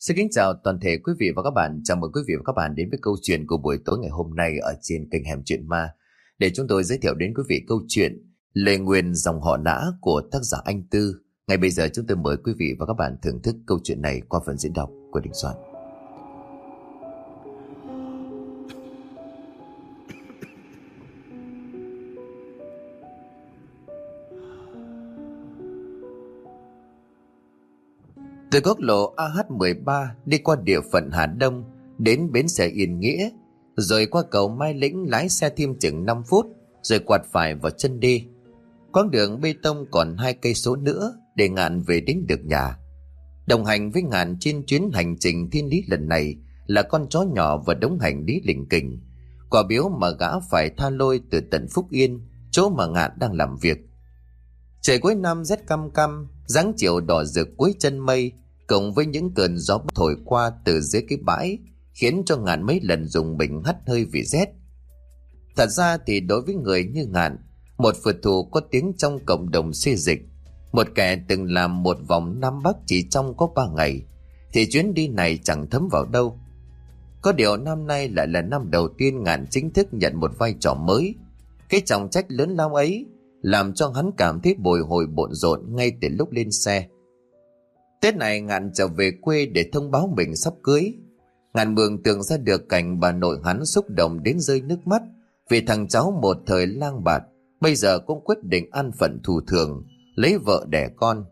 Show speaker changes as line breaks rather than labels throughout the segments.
Xin kính chào toàn thể quý vị và các bạn. Chào mừng quý vị và các bạn đến với câu chuyện của buổi tối ngày hôm nay ở trên kênh Hẻm Chuyện Ma, để chúng tôi giới thiệu đến quý vị câu chuyện Lời Nguyền Dòng Họ Nã của tác giả Anh Tư. Ngay bây giờ chúng tôi mời quý vị và các bạn thưởng thức câu chuyện này qua phần diễn đọc của Đình Soạn. Từ quốc lộ AH13 đi qua địa phận Hà Đông đến bến xe Yên Nghĩa, rồi qua cầu Mai Lĩnh lái xe thêm chừng 5 phút, rồi quạt phải vào chân đi. Quãng đường bê tông còn 2 cây số nữa để Ngạn về đến được nhà. Đồng hành với Ngạn trên chuyến hành trình thiên lý lần này là con chó nhỏ và đống hành lý lỉnh kỉnh, quà biếu mà gã phải tha lôi từ tận Phúc Yên, chỗ mà Ngạn đang làm việc. Trời cuối năm rét căm căm, dáng chiều đỏ rực cuối chân mây, cộng với những cơn gió thổi qua từ dưới cái bãi, khiến cho Ngạn mấy lần dùng mình hắt hơi vì rét. Thật ra thì đối với người như Ngạn, một phượt thủ có tiếng trong cộng đồng xê dịch, một kẻ từng làm một vòng Nam Bắc chỉ trong có 3 ngày, thì chuyến đi này chẳng thấm vào đâu. Có điều năm nay lại là năm đầu tiên Ngạn chính thức nhận một vai trò mới. Cái trọng trách lớn lao ấy làm cho hắn cảm thấy bồi hồi bộn rộn ngay từ lúc lên xe. Tết này Ngạn trở về quê để thông báo mình sắp cưới. Ngạn mường tượng ra được cảnh bà nội hắn xúc động đến rơi nước mắt vì thằng cháu một thời lang bạt bây giờ cũng quyết định an phận thủ thường, lấy vợ đẻ con.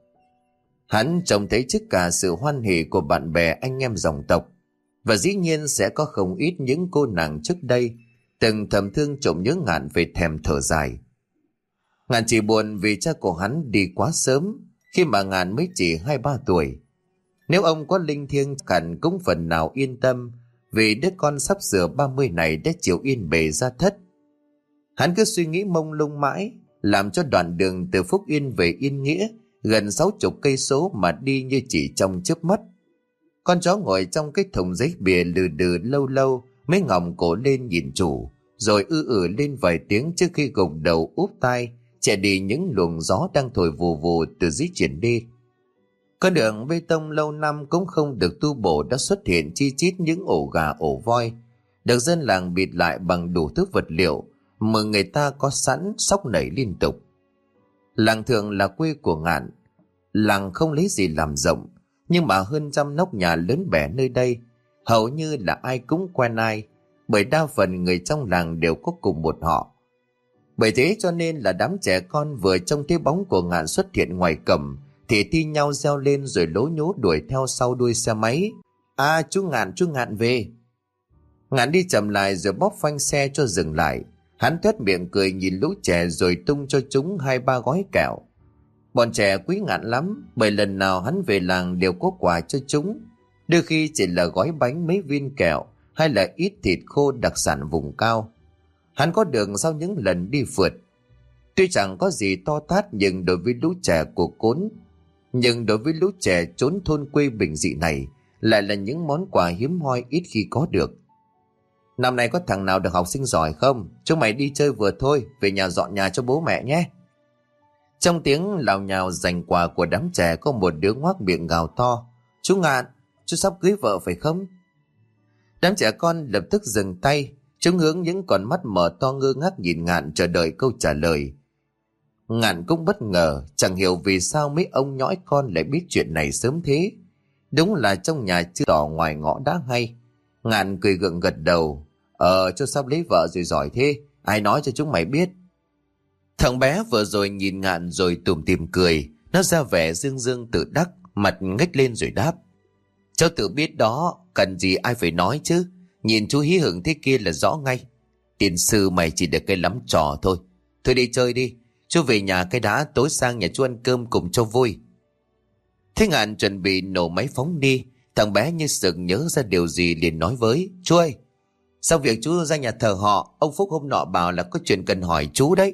Hắn trông thấy trước cả sự hoan hỉ của bạn bè anh em dòng tộc, và dĩ nhiên sẽ có không ít những cô nàng trước đây từng thầm thương trộm nhớ Ngạn về thèm thở dài. Ngạn chỉ buồn vì cha của hắn đi quá sớm, khi mà Ngạn mới chỉ 2-3 tuổi. Nếu ông có linh thiêng hẳn cũng phần nào yên tâm, vì đứa con sắp sửa 30 này đã chịu yên bề ra thất. Hắn cứ suy nghĩ mông lung mãi, làm cho đoạn đường từ Phúc Yên về Yên Nghĩa gần 60 cây số mà đi như chỉ trong chớp mắt. Con chó ngồi trong cái thùng giấy bìa lừ đừ lâu lâu mới ngỏng cổ lên nhìn chủ, rồi lên vài tiếng trước khi gục đầu úp tai chạy đi những luồng gió đang thổi vù vù từ dưới chuyển đi. Con đường bê tông lâu năm cũng không được tu bổ đã xuất hiện chi chít những ổ gà ổ voi, được dân làng bịt lại bằng đủ thứ vật liệu mà người ta có sẵn xóc nảy liên tục. Làng Thượng là quê của Ngạn. Làng không lấy gì làm rộng, nhưng mà hơn 100 nóc nhà lớn bẻ nơi đây, hầu như là ai cũng quen ai, bởi đa phần người trong làng đều có cùng một họ. Bởi thế cho nên là đám trẻ con vừa trông thấy bóng của Ngạn xuất hiện ngoài cổng thì thi nhau reo lên rồi lố nhố đuổi theo sau đuôi xe máy. À, chú Ngạn về. Ngạn đi chậm lại rồi bóp phanh xe cho dừng lại. Hắn tuét miệng cười nhìn lũ trẻ rồi tung cho chúng 2-3 gói kẹo. Bọn trẻ quý Ngạn lắm, bởi lần nào hắn về làng đều có quà cho chúng, đôi khi chỉ là gói bánh mấy viên kẹo hay là ít thịt khô đặc sản vùng cao. Hắn có được sau những lần đi phượt. Tuy chẳng có gì to tát nhưng đối với lũ trẻ của Cốn, nhưng đối với lũ trẻ trốn thôn quê bình dị này lại là những món quà hiếm hoi ít khi có được. Năm nay có thằng nào được học sinh giỏi không? Chúng mày đi chơi vừa thôi, về nhà dọn nhà cho bố mẹ nhé. Trong tiếng lào nhào giành quà của đám trẻ có một đứa ngoác miệng gào to: Chú Ngạn, chú sắp cưới vợ phải không? Đám trẻ con lập tức dừng tay. Chúng hướng những con mắt mở to ngơ ngác nhìn Ngạn chờ đợi câu trả lời. Ngạn cũng bất ngờ, chẳng hiểu vì sao mấy ông nhõi con lại biết chuyện này sớm thế. Đúng là trong nhà chưa tỏ ngoài ngõ đã hay. Ngạn cười gượng gật đầu. Cho sắp lấy vợ rồi giỏi thế, ai nói cho chúng mày biết? Thằng bé vừa rồi nhìn Ngạn rồi tủm tỉm cười. Nó ra vẻ dương dương tự đắc, mặt ngách lên rồi đáp: Cháu tự biết đó, cần gì ai phải nói chứ. Nhìn chú hí hửng thế kia là rõ ngay. Tiền sư mày chỉ được cái lắm trò thôi. Thôi đi chơi đi, chú về nhà cái đã, tối sang nhà chú ăn cơm cùng cho vui. Thế Ngạn chuẩn bị nổ máy phóng đi. Thằng bé như sực nhớ ra điều gì liền nói với: Chú ơi, sau việc chú ra nhà thờ họ, ông Phúc hôm nọ bảo là có chuyện cần hỏi chú đấy.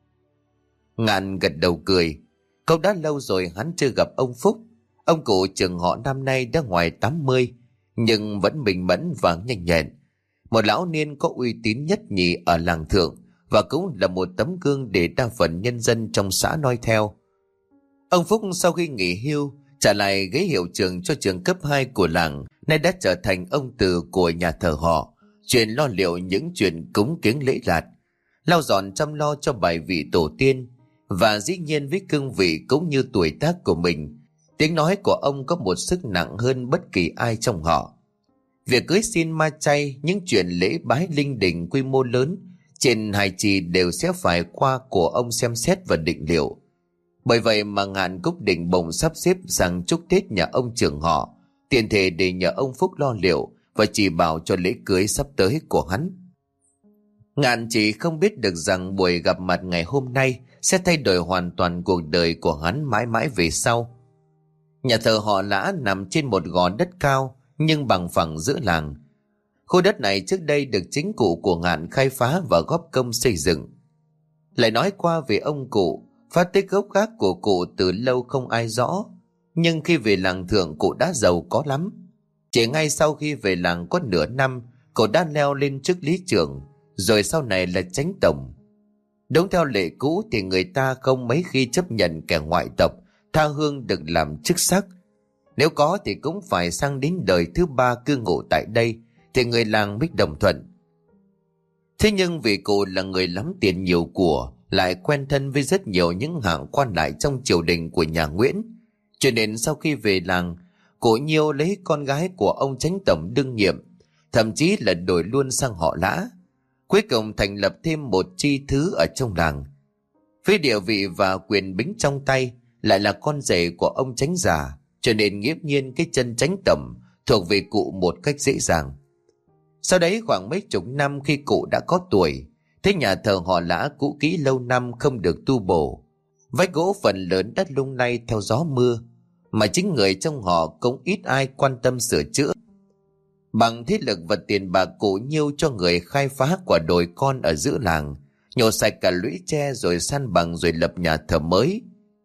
Ngạn gật đầu cười. Câu đã lâu rồi hắn chưa gặp ông Phúc. Ông cụ trưởng họ năm nay đã ngoài 80, nhưng vẫn bình mẫn và nhanh nhẹn. Một lão niên có uy tín nhất nhì ở làng Thượng, và cũng là một tấm gương để đa phần nhân dân trong xã noi theo. Ông Phúc sau khi nghỉ hưu Trả lại ghế hiệu trưởng cho trường cấp 2 của làng, nay đã trở thành ông từ của nhà thờ họ, chuyên lo liệu những chuyện cúng kiếng lễ lạt, lau dọn chăm lo cho bài vị tổ tiên. Và dĩ nhiên với cương vị cũng như tuổi tác của mình, tiếng nói của ông có một sức nặng hơn bất kỳ ai trong họ. Việc cưới xin ma chay, những chuyện lễ bái linh đình quy mô lớn trên hai trì đều sẽ phải qua của ông xem xét và định liệu. Bởi vậy mà Ngạn Cúc định bồng sắp xếp sang chúc Tết nhà ông trưởng họ, tiền thể để nhờ ông Phúc lo liệu và chỉ bảo cho lễ cưới sắp tới của hắn. Ngạn chỉ không biết được rằng buổi gặp mặt ngày hôm nay sẽ thay đổi hoàn toàn cuộc đời của hắn mãi mãi về sau. Nhà thờ họ Lã nằm trên một gò đất cao nhưng bằng phẳng giữa làng. Khu đất này trước đây được chính cụ của Ngạn khai phá và góp công xây dựng. Lại nói qua về ông cụ, phát tích gốc gác của cụ từ lâu không ai rõ, nhưng khi về làng Thượng cụ đã giàu có lắm. Chỉ ngay sau khi về làng có nửa năm, cụ đã leo lên chức lý trưởng, rồi sau này là chánh tổng. Đúng theo lệ cũ thì người ta không mấy khi chấp nhận kẻ ngoại tộc tha hương được làm chức sắc. Nếu có thì cũng phải sang đến đời thứ ba cư ngụ tại đây thì người làng mới đồng thuận. Thế nhưng vì cụ là người lắm tiền nhiều của, lại quen thân với rất nhiều những hạng quan lại trong triều đình của nhà Nguyễn, cho nên sau khi về làng, cụ Nhiêu lấy con gái của ông chánh tổng đương nhiệm, thậm chí là đổi luôn sang họ Lã, cuối cùng thành lập thêm một chi thứ ở trong làng. Với địa vị và quyền bính trong tay, lại là con rể của ông chánh già, cho nên nghiễm nhiên cái chân chánh tổng thuộc về cụ một cách dễ dàng. Sau đấy khoảng mấy chục năm khi cụ đã có tuổi, thế nhà thờ họ Lã cũ kỹ lâu năm không được tu bổ, vách gỗ phần lớn đất lung lay theo gió mưa, mà chính người trong họ cũng ít ai quan tâm sửa chữa. Bằng thế lực và tiền bạc cụ Nhiêu cho người khai phá quả đồi con ở giữa làng, nhổ sạch cả lũy tre rồi san bằng rồi lập nhà thờ mới.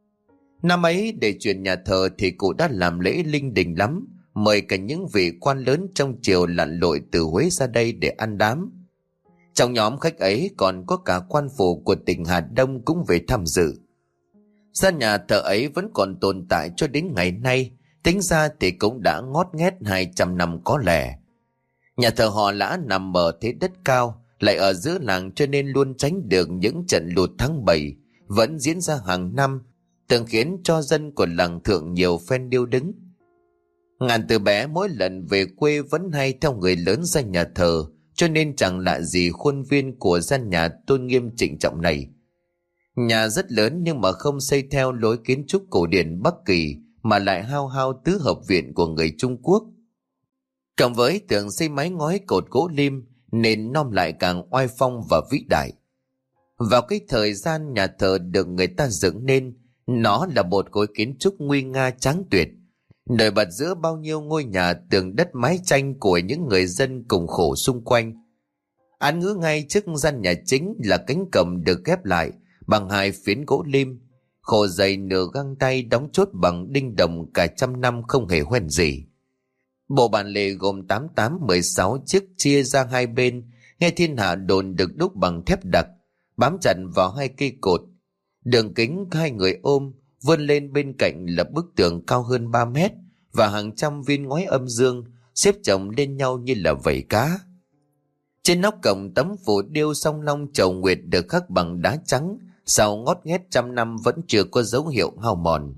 Năm ấy để chuyển nhà thờ thì cụ đã làm lễ linh đình lắm, mời cả những vị quan lớn trong triều lặn lội từ Huế ra đây để ăn đám. Trong nhóm khách ấy còn có cả quan phủ của tỉnh Hà Đông cũng về tham dự. Gian nhà thờ ấy vẫn còn tồn tại cho đến ngày nay, tính ra thì cũng đã ngót nghét 200 năm có lẽ. Nhà thờ họ Lã nằm ở thế đất cao, lại ở giữa làng cho nên luôn tránh được những trận lụt tháng 7 vẫn diễn ra hàng năm, từng khiến cho dân của làng Thượng nhiều phen điêu đứng. Ngạn từ bé mỗi lần về quê vẫn hay theo người lớn ra nhà thờ, cho nên chẳng lạ gì khuôn viên của gian nhà tôn nghiêm trịnh trọng này. Nhà rất lớn nhưng mà không xây theo lối kiến trúc cổ điển Bắc Kỳ, mà lại hao hao tứ hợp viện của người Trung Quốc. Cộng với tường xây mái ngói cột gỗ lim nên nom lại càng oai phong và vĩ đại. Vào cái thời gian nhà thờ được người ta dựng nên, nó là một khối kiến trúc nguy nga tráng tuyệt, nổi bật giữa bao nhiêu ngôi nhà tường đất mái tranh của những người dân cùng khổ xung quanh. Án ngữ ngay trước gian nhà chính là cánh cổng được ghép lại bằng 2 phiến gỗ lim, khổ dày nửa găng tay, đóng chốt bằng đinh đồng cả trăm năm không hề hoen gì. Bộ bản lề gồm 88-16 chiếc chia ra 2 bên, nghe thiên hạ đồn được đúc bằng thép đặc, bám chặt vào 2 cây cột. Đường kính 2 người ôm, vươn lên bên cạnh là bức tường cao hơn 3 mét và hàng trăm viên ngói âm dương xếp chồng lên nhau như là vảy cá. Trên nóc cổng tấm phù điêu song long chầu nguyệt được khắc bằng đá trắng, sau ngót nghét trăm năm vẫn chưa có dấu hiệu hao mòn.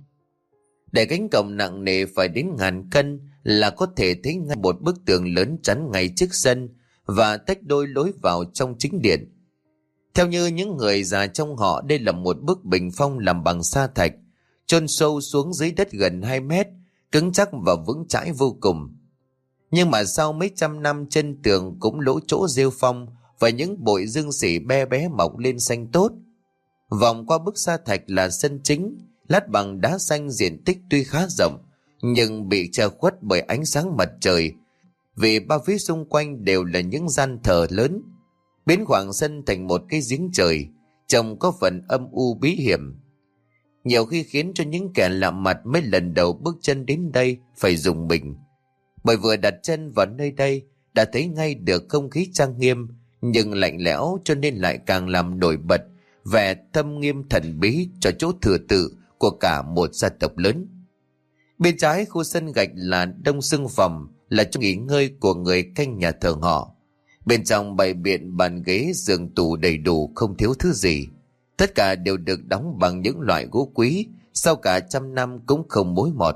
Để cánh cổng nặng nề phải đến ngàn cân là có thể thấy ngay một bức tường lớn chắn ngay trước sân và tách đôi lối vào trong chính điện. Theo như những người già trong họ, đây là một bức bình phong làm bằng sa thạch, chôn sâu xuống dưới đất gần 2 mét, cứng chắc và vững chãi vô cùng. Nhưng mà sau mấy trăm năm chân tường cũng lỗ chỗ rêu phong và những bụi dương xỉ be bé mọc lên xanh tốt. Vòng qua bức sa thạch là sân chính, lát bằng đá xanh, diện tích tuy khá rộng nhưng bị che khuất bởi ánh sáng mặt trời, vì ba phía xung quanh đều là những gian thờ lớn, biến khoảng sân thành một cái giếng trời, trông có phần âm u bí hiểm, nhiều khi khiến cho những kẻ lạ mặt mấy lần đầu bước chân đến đây phải rùng mình, bởi vừa đặt chân vào nơi đây đã thấy ngay được không khí trang nghiêm nhưng lạnh lẽo, cho nên lại càng làm nổi bật vẻ thâm nghiêm thần bí cho chỗ thừa tự của cả một gia tộc lớn. Bên trái khu sân gạch là đông xương phòng, là chỗ nghỉ ngơi của người canh nhà thờ họ. Bên trong bày biện bàn ghế giường tủ đầy đủ, không thiếu thứ gì. Tất cả đều được đóng bằng những loại gỗ quý, sau cả trăm năm cũng không mối mọt.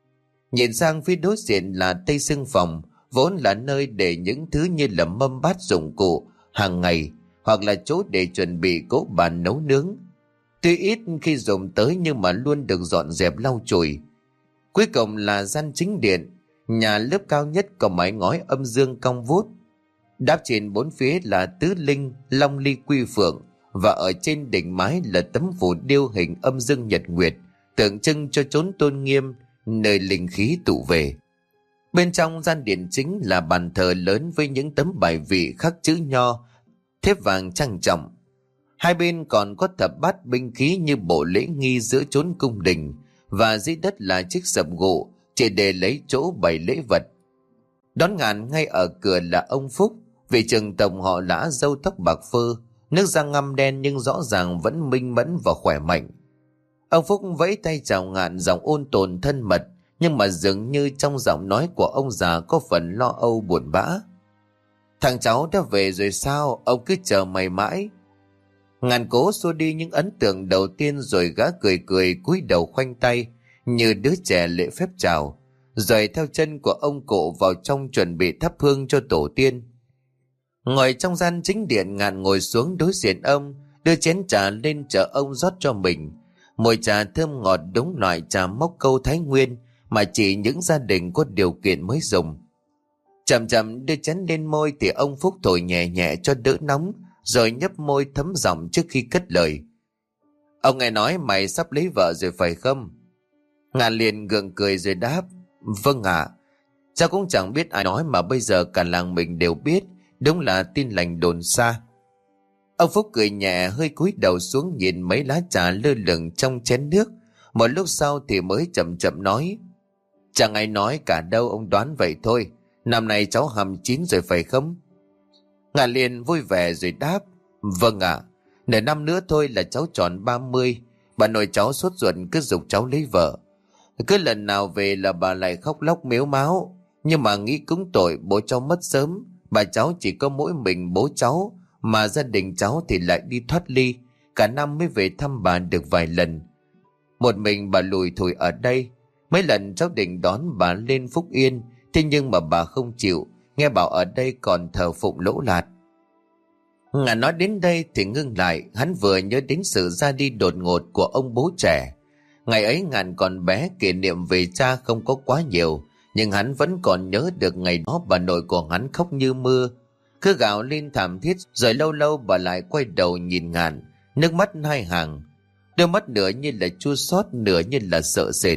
Nhìn sang phía đối diện là tây xương phòng, vốn là nơi để những thứ như là mâm bát dụng cụ hàng ngày, hoặc là chỗ để chuẩn bị cỗ bàn nấu nướng. Tuy ít khi dùng tới nhưng mà luôn được dọn dẹp lau chùi. Cuối cùng là gian chính điện, nhà lớp cao nhất có mái ngói âm dương cong vút. Đáp trên bốn phía là tứ linh, long ly quy phượng, và ở trên đỉnh mái là tấm phù điêu hình âm dương nhật nguyệt, tượng trưng cho chốn tôn nghiêm, nơi linh khí tụ về. Bên trong gian điện chính là bàn thờ lớn với những tấm bài vị khắc chữ nho, thép vàng trang trọng. Hai bên còn có thập bát binh khí như bộ lễ nghi giữa chốn cung đình, và dưới đất là chiếc sập gỗ chỉ để lấy chỗ bày lễ vật. Đón ngàn ngay ở cửa là ông Phúc, vị trưởng tổng họ Lã, râu tóc bạc phơ, nước da ngăm đen nhưng rõ ràng vẫn minh mẫn và khỏe mạnh. Ông Phúc vẫy tay chào Ngạn, giọng ôn tồn thân mật, nhưng mà dường như trong giọng nói của ông già có phần lo âu buồn bã. Thằng cháu đã về rồi sao? Ông cứ chờ mày mãi. Ngạn cố xua đi những ấn tượng đầu tiên, rồi gã cười cười cúi đầu khoanh tay như đứa trẻ lễ phép chào, rồi theo chân của ông cụ vào trong chuẩn bị thắp hương cho tổ tiên. Ngồi trong gian chính điện, Ngạn ngồi xuống đối diện ông, đưa chén trà lên chờ ông rót cho mình. Mùi trà thơm ngọt, đúng loại trà mốc câu Thái Nguyên mà chỉ những gia đình có điều kiện mới dùng. Chậm chậm đưa chén lên môi thì ông Phúc thổi nhẹ nhẹ cho đỡ nóng, rồi nhấp môi thấm giọng trước khi cất lời. Ông nghe nói mày sắp lấy vợ rồi phải không? Ngạn liền gượng cười rồi đáp. Vâng ạ. Cháu cũng chẳng biết ai nói mà bây giờ cả làng mình đều biết, đúng là tin lành đồn xa. Ông Phúc cười nhẹ, hơi cúi đầu xuống nhìn mấy lá trà lơ lửng trong chén nước. Một lúc sau thì mới chậm chậm nói. Chẳng ai nói cả đâu, ông đoán vậy thôi. Năm nay cháu 29 rồi phải không? Ngạn liền vui vẻ rồi đáp. Vâng ạ. Nửa năm nữa thôi là cháu tròn 30. Bà nội cháu sốt ruột cứ giục cháu lấy vợ. Cứ lần nào về là bà lại khóc lóc mếu máo. Nhưng mà nghĩ cúng tội bố cháu mất sớm, bà cháu chỉ có mỗi mình bố cháu, mà gia đình cháu thì lại đi thoát ly, cả năm mới về thăm bà được vài lần. Một mình bà lủi thủi ở đây. Mấy lần cháu định đón bà lên Phúc Yên, thế nhưng mà bà không chịu, nghe bảo ở đây còn thờ phụng Lỗ Lạt. Ngạn nói đến đây thì ngưng lại, hắn vừa nhớ đến sự ra đi đột ngột của ông bố trẻ. Ngày ấy Ngạn còn bé, kỷ niệm về cha không có quá nhiều, nhưng hắn vẫn còn nhớ được ngày đó bà nội của hắn khóc như mưa, cứ gào lên thảm thiết, rồi lâu lâu bà lại quay đầu nhìn Ngạn, nước mắt hai hàng, đôi mắt nửa như là chua xót, nửa như là sợ sệt.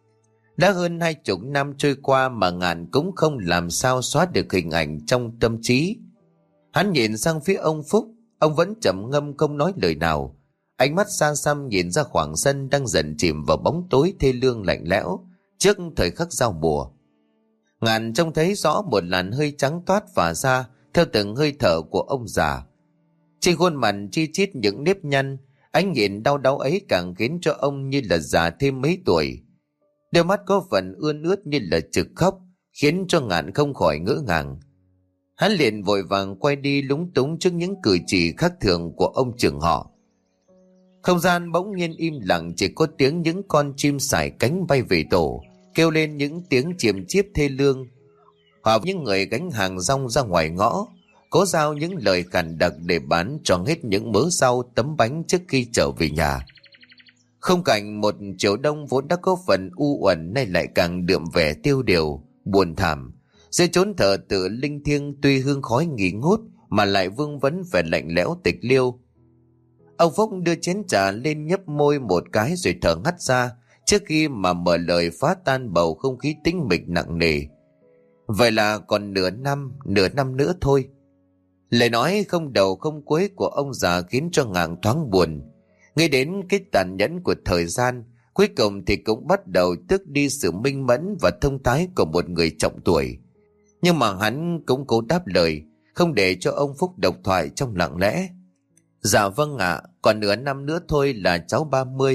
Đã hơn 20 năm trôi qua mà Ngạn cũng không làm sao xóa được hình ảnh trong tâm trí. Hắn nhìn sang phía ông Phúc, ông vẫn trầm ngâm không nói lời nào, ánh mắt xa xăm nhìn ra khoảng sân đang dần chìm vào bóng tối thê lương lạnh lẽo trước thời khắc giao mùa. Ngạn trông thấy rõ một làn hơi trắng toát phả ra theo từng hơi thở của ông già. Trên khuôn mặt chi chít những nếp nhăn, ánh nhìn đau đớn ấy càng khiến cho ông như là già thêm mấy tuổi. Đôi mắt có phần ươn ướt như là trực khóc, khiến cho Ngạn không khỏi ngỡ ngàng. Hắn liền vội vàng quay đi lúng túng trước những cử chỉ khác thường của ông trưởng họ. Không gian bỗng nhiên im lặng, chỉ có tiếng những con chim sải cánh bay về tổ, kêu lên những tiếng chiềm chiếp thê lương. Hoặc những người gánh hàng rong ra ngoài ngõ, cố giao những lời khản đặc để bán cho hết những mớ rau tấm bánh trước khi trở về nhà. Không cảnh một chiều đông vốn đã có phần u uẩn nay lại càng đượm vẻ tiêu điều, buồn thảm. Dưới chốn thờ tự linh thiêng tuy hương khói nghỉ ngút mà lại vương vấn vẻ lạnh lẽo tịch liêu. Ông Phúc đưa chén trà lên nhấp môi một cái rồi thở hắt ra trước khi mà mở lời phá tan bầu không khí tĩnh mịch nặng nề. Vậy là còn nửa năm nữa thôi. Lời nói không đầu không cuối của ông già khiến cho Ngạn thoáng buồn. Nghĩ đến cái tàn nhẫn của thời gian, cuối cùng thì cũng bắt đầu tước đi sự minh mẫn và thông thái của một người trọng tuổi. Nhưng mà hắn cũng cố đáp lời, không để cho ông Phúc độc thoại trong lặng lẽ. Dạ vâng ạ, còn nửa năm nữa thôi là cháu 30,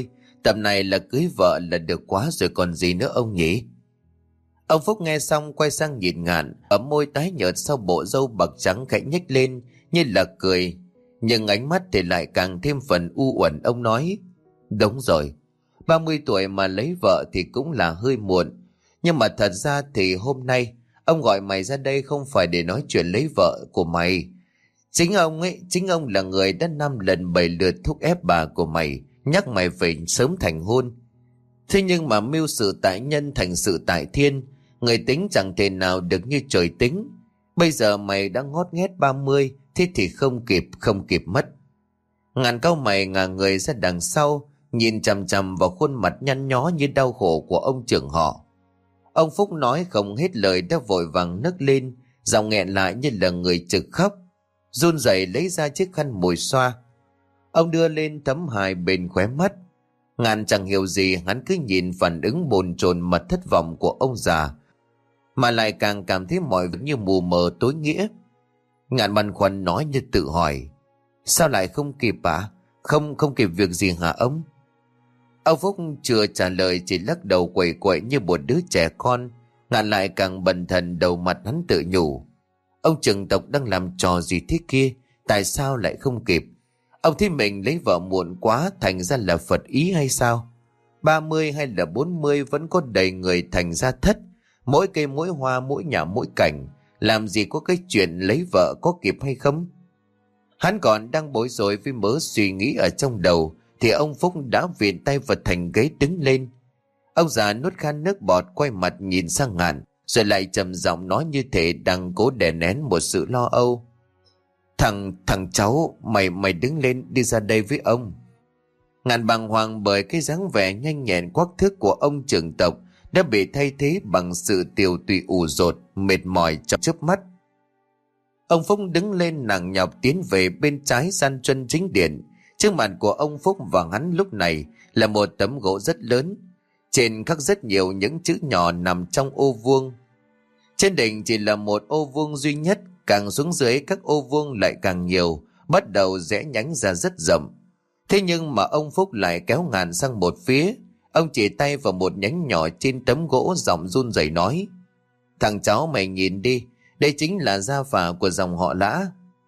Tầm này là cưới vợ là được quá rồi còn gì nữa ông nhỉ? Ông Phúc nghe xong quay sang nhìn Ngạn, ở môi tái nhợt sau bộ râu bạc trắng khẽ nhếch lên như là cười, nhưng ánh mắt thì lại càng thêm phần u uẩn. Ông nói: Đúng rồi, 30 tuổi mà lấy vợ thì cũng là hơi muộn. Nhưng mà thật ra thì hôm nay ông gọi mày ra đây không phải để nói chuyện lấy vợ của mày. Chính ông là người đã 5 lần 7 lượt thúc ép bà của mày, nhắc mày phải sớm thành hôn. Thế nhưng mà mưu sự tại nhân thành sự tại thiên, người tính chẳng thể nào được như trời tính. Bây giờ mày đã ngót nghét 30, thế thì không kịp mất. Ngàn cau mày ngả người ra đằng sau, nhìn chằm chằm vào khuôn mặt nhăn nhó như đau khổ của ông trưởng họ. Ông Phúc nói không hết lời đã vội vàng nấc lên, giọng nghẹn lại như là người trực khóc, run rẩy lấy ra chiếc khăn mùi xoa. Ông đưa lên thấm hai bên khóe mắt. Ngàn chẳng hiểu gì, hắn cứ nhìn phản ứng bồn chồn mà thất vọng của ông già, mà lại càng cảm thấy mọi việc như mù mờ tối nghĩa. Ngạn băn khoăn nói như tự hỏi: Sao lại không kịp ạ? Không kịp việc gì hả ông? Ông Phúc chưa trả lời, chỉ lắc đầu quẩy quậy như một đứa trẻ con. Ngạn lại càng bần thần, đầu mặt hắn tự nhủ: Ông trưởng tộc đang làm trò gì thế kia? Tại sao lại không kịp? Ông thấy mình lấy vợ muộn quá thành ra là Phật ý hay sao? 30 hay là 40 vẫn có đầy người thành ra thất, mỗi cây mỗi hoa mỗi nhà mỗi cảnh. Làm gì có cái chuyện lấy vợ có kịp hay không? Hắn còn đang bối rối với mớ suy nghĩ ở trong đầu thì ông Phúc đã viện tay vào thành ghế đứng lên. Ông già nuốt khan nước bọt, quay mặt nhìn sang Ngạn, rồi lại trầm giọng nói như thể đang cố đè nén một sự lo âu: Thằng cháu, mày đứng lên đi ra đây với ông. Ngạn bàng hoàng bởi cái dáng vẻ nhanh nhẹn quắc thước của ông trưởng tộc đã bị thay thế bằng sự tiều tụy ủ rột, mệt mỏi trong chớp mắt. Ông Phúc đứng lên nặng nhọc tiến về bên trái gian truân chính điện. Trước mặt của ông Phúc và hắn lúc này là một tấm gỗ rất lớn, trên khắc rất nhiều những chữ nhỏ nằm trong ô vuông. Trên đỉnh chỉ là một ô vuông duy nhất, càng xuống dưới các ô vuông lại càng nhiều, bắt đầu rẽ nhánh ra rất rộng. Thế nhưng mà ông Phúc lại kéo Ngạn sang một phía. Ông chỉ tay vào một nhánh nhỏ trên tấm gỗ, giọng run rẩy nói: Thằng cháu mày nhìn đi, đây chính là gia phả của dòng họ Lã.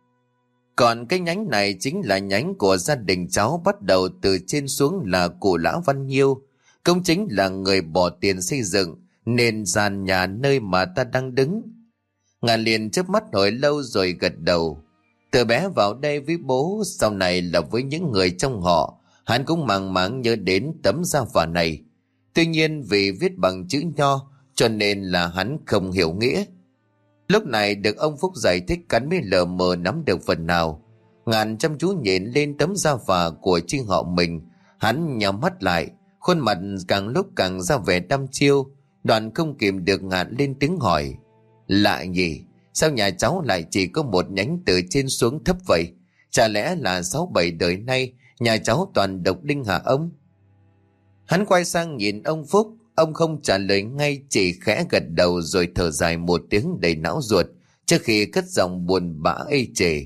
Còn cái nhánh này chính là nhánh của gia đình cháu, bắt đầu từ trên xuống là cụ Lã Văn Nhiêu, công chính là người bỏ tiền xây dựng nên gian nhà nơi mà ta đang đứng. Ngạn liền chớp mắt hồi lâu rồi gật đầu. Từ bé vào đây với bố, sau này là với những người trong họ, hắn cũng màng máng nhớ đến tấm gia phả này. Tuy nhiên vì viết bằng chữ nho cho nên là hắn không hiểu nghĩa. Lúc này được ông Phúc giải thích, cắn mới lờ mờ nắm được phần nào. Ngạn chăm chú nhìn lên tấm gia phả của chi họ mình. Hắn nhắm mắt lại, khuôn mặt càng lúc càng ra vẻ đăm chiêu. Đoạn không kìm được Ngạn lên tiếng hỏi: Lạ nhỉ, sao nhà cháu lại chỉ có một nhánh từ trên xuống thấp vậy? Chả lẽ là 6-7 đời nay nhà cháu toàn độc đinh hả ông? Hắn quay sang nhìn ông Phúc. Ông không trả lời ngay, chỉ khẽ gật đầu rồi thở dài một tiếng đầy não ruột trước khi cất giọng buồn bã ê chề: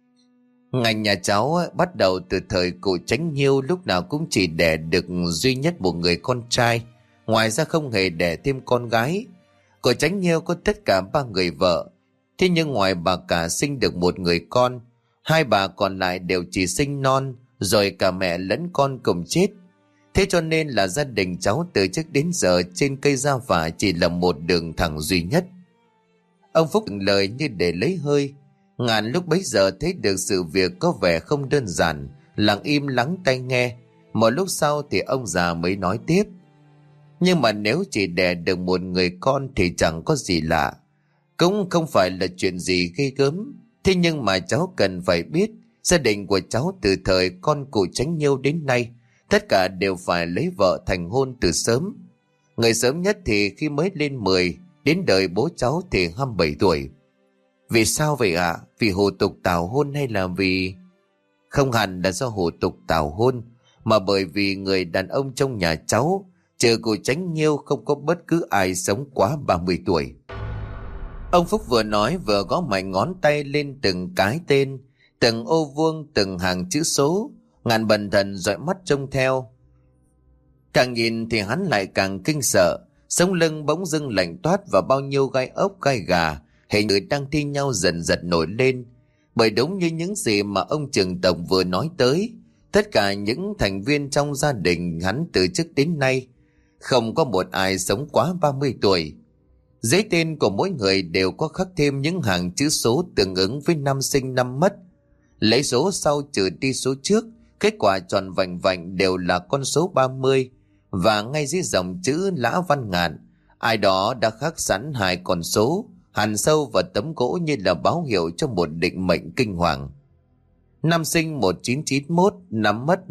Ngành nhà cháu bắt đầu từ thời cụ Chánh Nhiêu, lúc nào cũng chỉ đẻ được duy nhất một người con trai, ngoài ra không hề đẻ thêm con gái. Cụ Chánh Nhiêu có tất cả 3 người vợ, thế nhưng ngoài bà cả sinh được một người con, 2 bà còn lại đều chỉ sinh non, rồi cả mẹ lẫn con cùng chết. Thế cho nên là gia đình cháu từ trước đến giờ trên cây gia phả chỉ là một đường thẳng duy nhất. Ông Phúc lời như để lấy hơi. Ngạn lúc bấy giờ thấy được sự việc có vẻ không đơn giản, lặng im lắng tai nghe. Một lúc sau thì ông già mới nói tiếp: Nhưng mà nếu chỉ đẻ được một người con thì chẳng có gì lạ, cũng không phải là chuyện gì ghê gớm. Thế nhưng mà cháu cần phải biết, gia đình của cháu từ thời con cụ Chánh Nhiêu đến nay, tất cả đều phải lấy vợ thành hôn từ sớm. Người sớm nhất thì khi mới lên 10, đến đời bố cháu thì 27 tuổi. Vì sao vậy ạ? Vì hủ tục tảo hôn hay là vì... Không hẳn là do hủ tục tảo hôn, mà bởi vì người đàn ông trong nhà cháu, trừ cụ Chánh Nhiêu, không có bất cứ ai sống quá 30 tuổi. Ông Phúc vừa nói vừa gõ mạnh ngón tay lên từng cái tên, từng ô vuông, từng hàng chữ số. Ngạn bần thần dõi mắt trông theo. Càng nhìn thì hắn lại càng kinh sợ, sống lưng bỗng dưng lạnh toát và bao nhiêu gai ốc gai gà hình người đang thi nhau dần dần nổi lên. Bởi đúng như những gì mà ông trưởng tộc vừa nói tới, tất cả những thành viên trong gia đình hắn từ trước đến nay không có một ai sống quá 30 tuổi. Dưới tên của mỗi người đều có khắc thêm những hàng chữ số tương ứng với năm sinh năm mất. Lấy số sau trừ đi số trước, kết quả tròn vành vành đều là con số 30. Và ngay dưới dòng chữ Lã Văn Ngạn, ai đó đã khắc sẵn hai con số hằn sâu vào tấm gỗ như là báo hiệu cho một định mệnh kinh hoàng. Năm sinh 1991, năm mất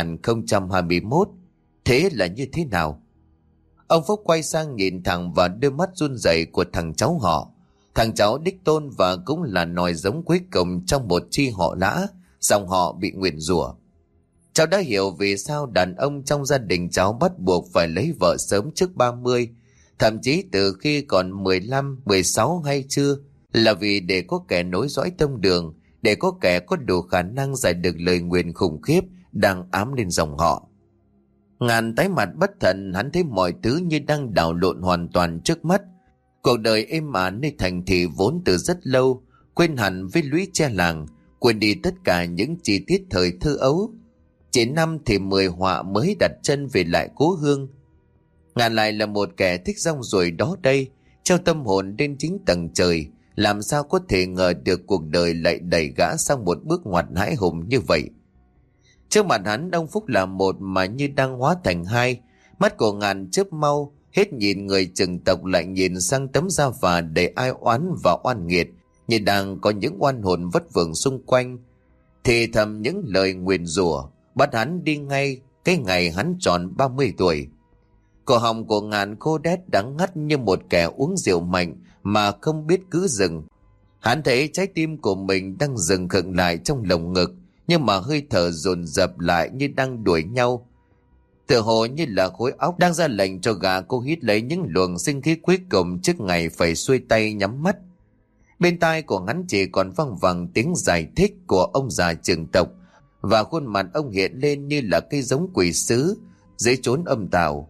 2021. Thế là như thế nào? Ông Phúc quay sang nhìn thẳng vào đôi mắt run rẩy của thằng cháu họ, thằng cháu đích tôn và cũng là nòi giống cuối cùng trong một chi họ Lã, dòng họ bị nguyền rủa. Cháu đã hiểu vì sao đàn ông trong gia đình cháu bắt buộc phải lấy vợ sớm trước 30, thậm chí từ khi còn 15, 16 hay chưa, là vì để có kẻ nối dõi tông đường, để có kẻ có đủ khả năng giải được lời nguyền khủng khiếp đang ám lên dòng họ. Ngạn tái mặt bất thần, hắn thấy mọi thứ như đang đảo lộn hoàn toàn trước mắt. Cuộc đời êm ả nơi thành thị vốn từ rất lâu, quên hẳn với lũy tre làng, quên đi tất cả những chi tiết thời thơ ấu. Chỉ năm thì 10 họa mới đặt chân về lại cố hương. Ngạn lại là một kẻ thích rong ruổi đó đây, treo tâm hồn lên chính tầng trời, làm sao có thể ngờ được cuộc đời lại đẩy gã sang một bước ngoặt hãi hùng như vậy. Trước mặt hắn, ông Phúc là một mà như đang hóa thành hai. Mắt của Ngạn chớp mau, hết nhìn người chừng tộc lại nhìn sang tấm da phà đầy ai oán và oan nghiệt, như đang có những oan hồn vất vưởng xung quanh, thì thầm những lời nguyền rủa bắt hắn đi ngay cái ngày hắn tròn 30 tuổi. Cổ họng của Ngạn khô đét đắng ngắt như một kẻ uống rượu mạnh mà không biết cứ dừng. Hắn thấy trái tim của mình đang dừng khựng lại trong lồng ngực, nhưng mà hơi thở dồn dập lại như đang đuổi nhau. Tựa hồ như là khối óc đang ra lệnh cho gã cô hít lấy những luồng sinh khí cuối cùng trước ngày phải xuôi tay nhắm mắt. Bên tai của hắn chỉ còn văng vẳng tiếng giải thích của ông già trưởng tộc, và khuôn mặt ông hiện lên như là cây giống quỷ sứ dưới chốn âm tào.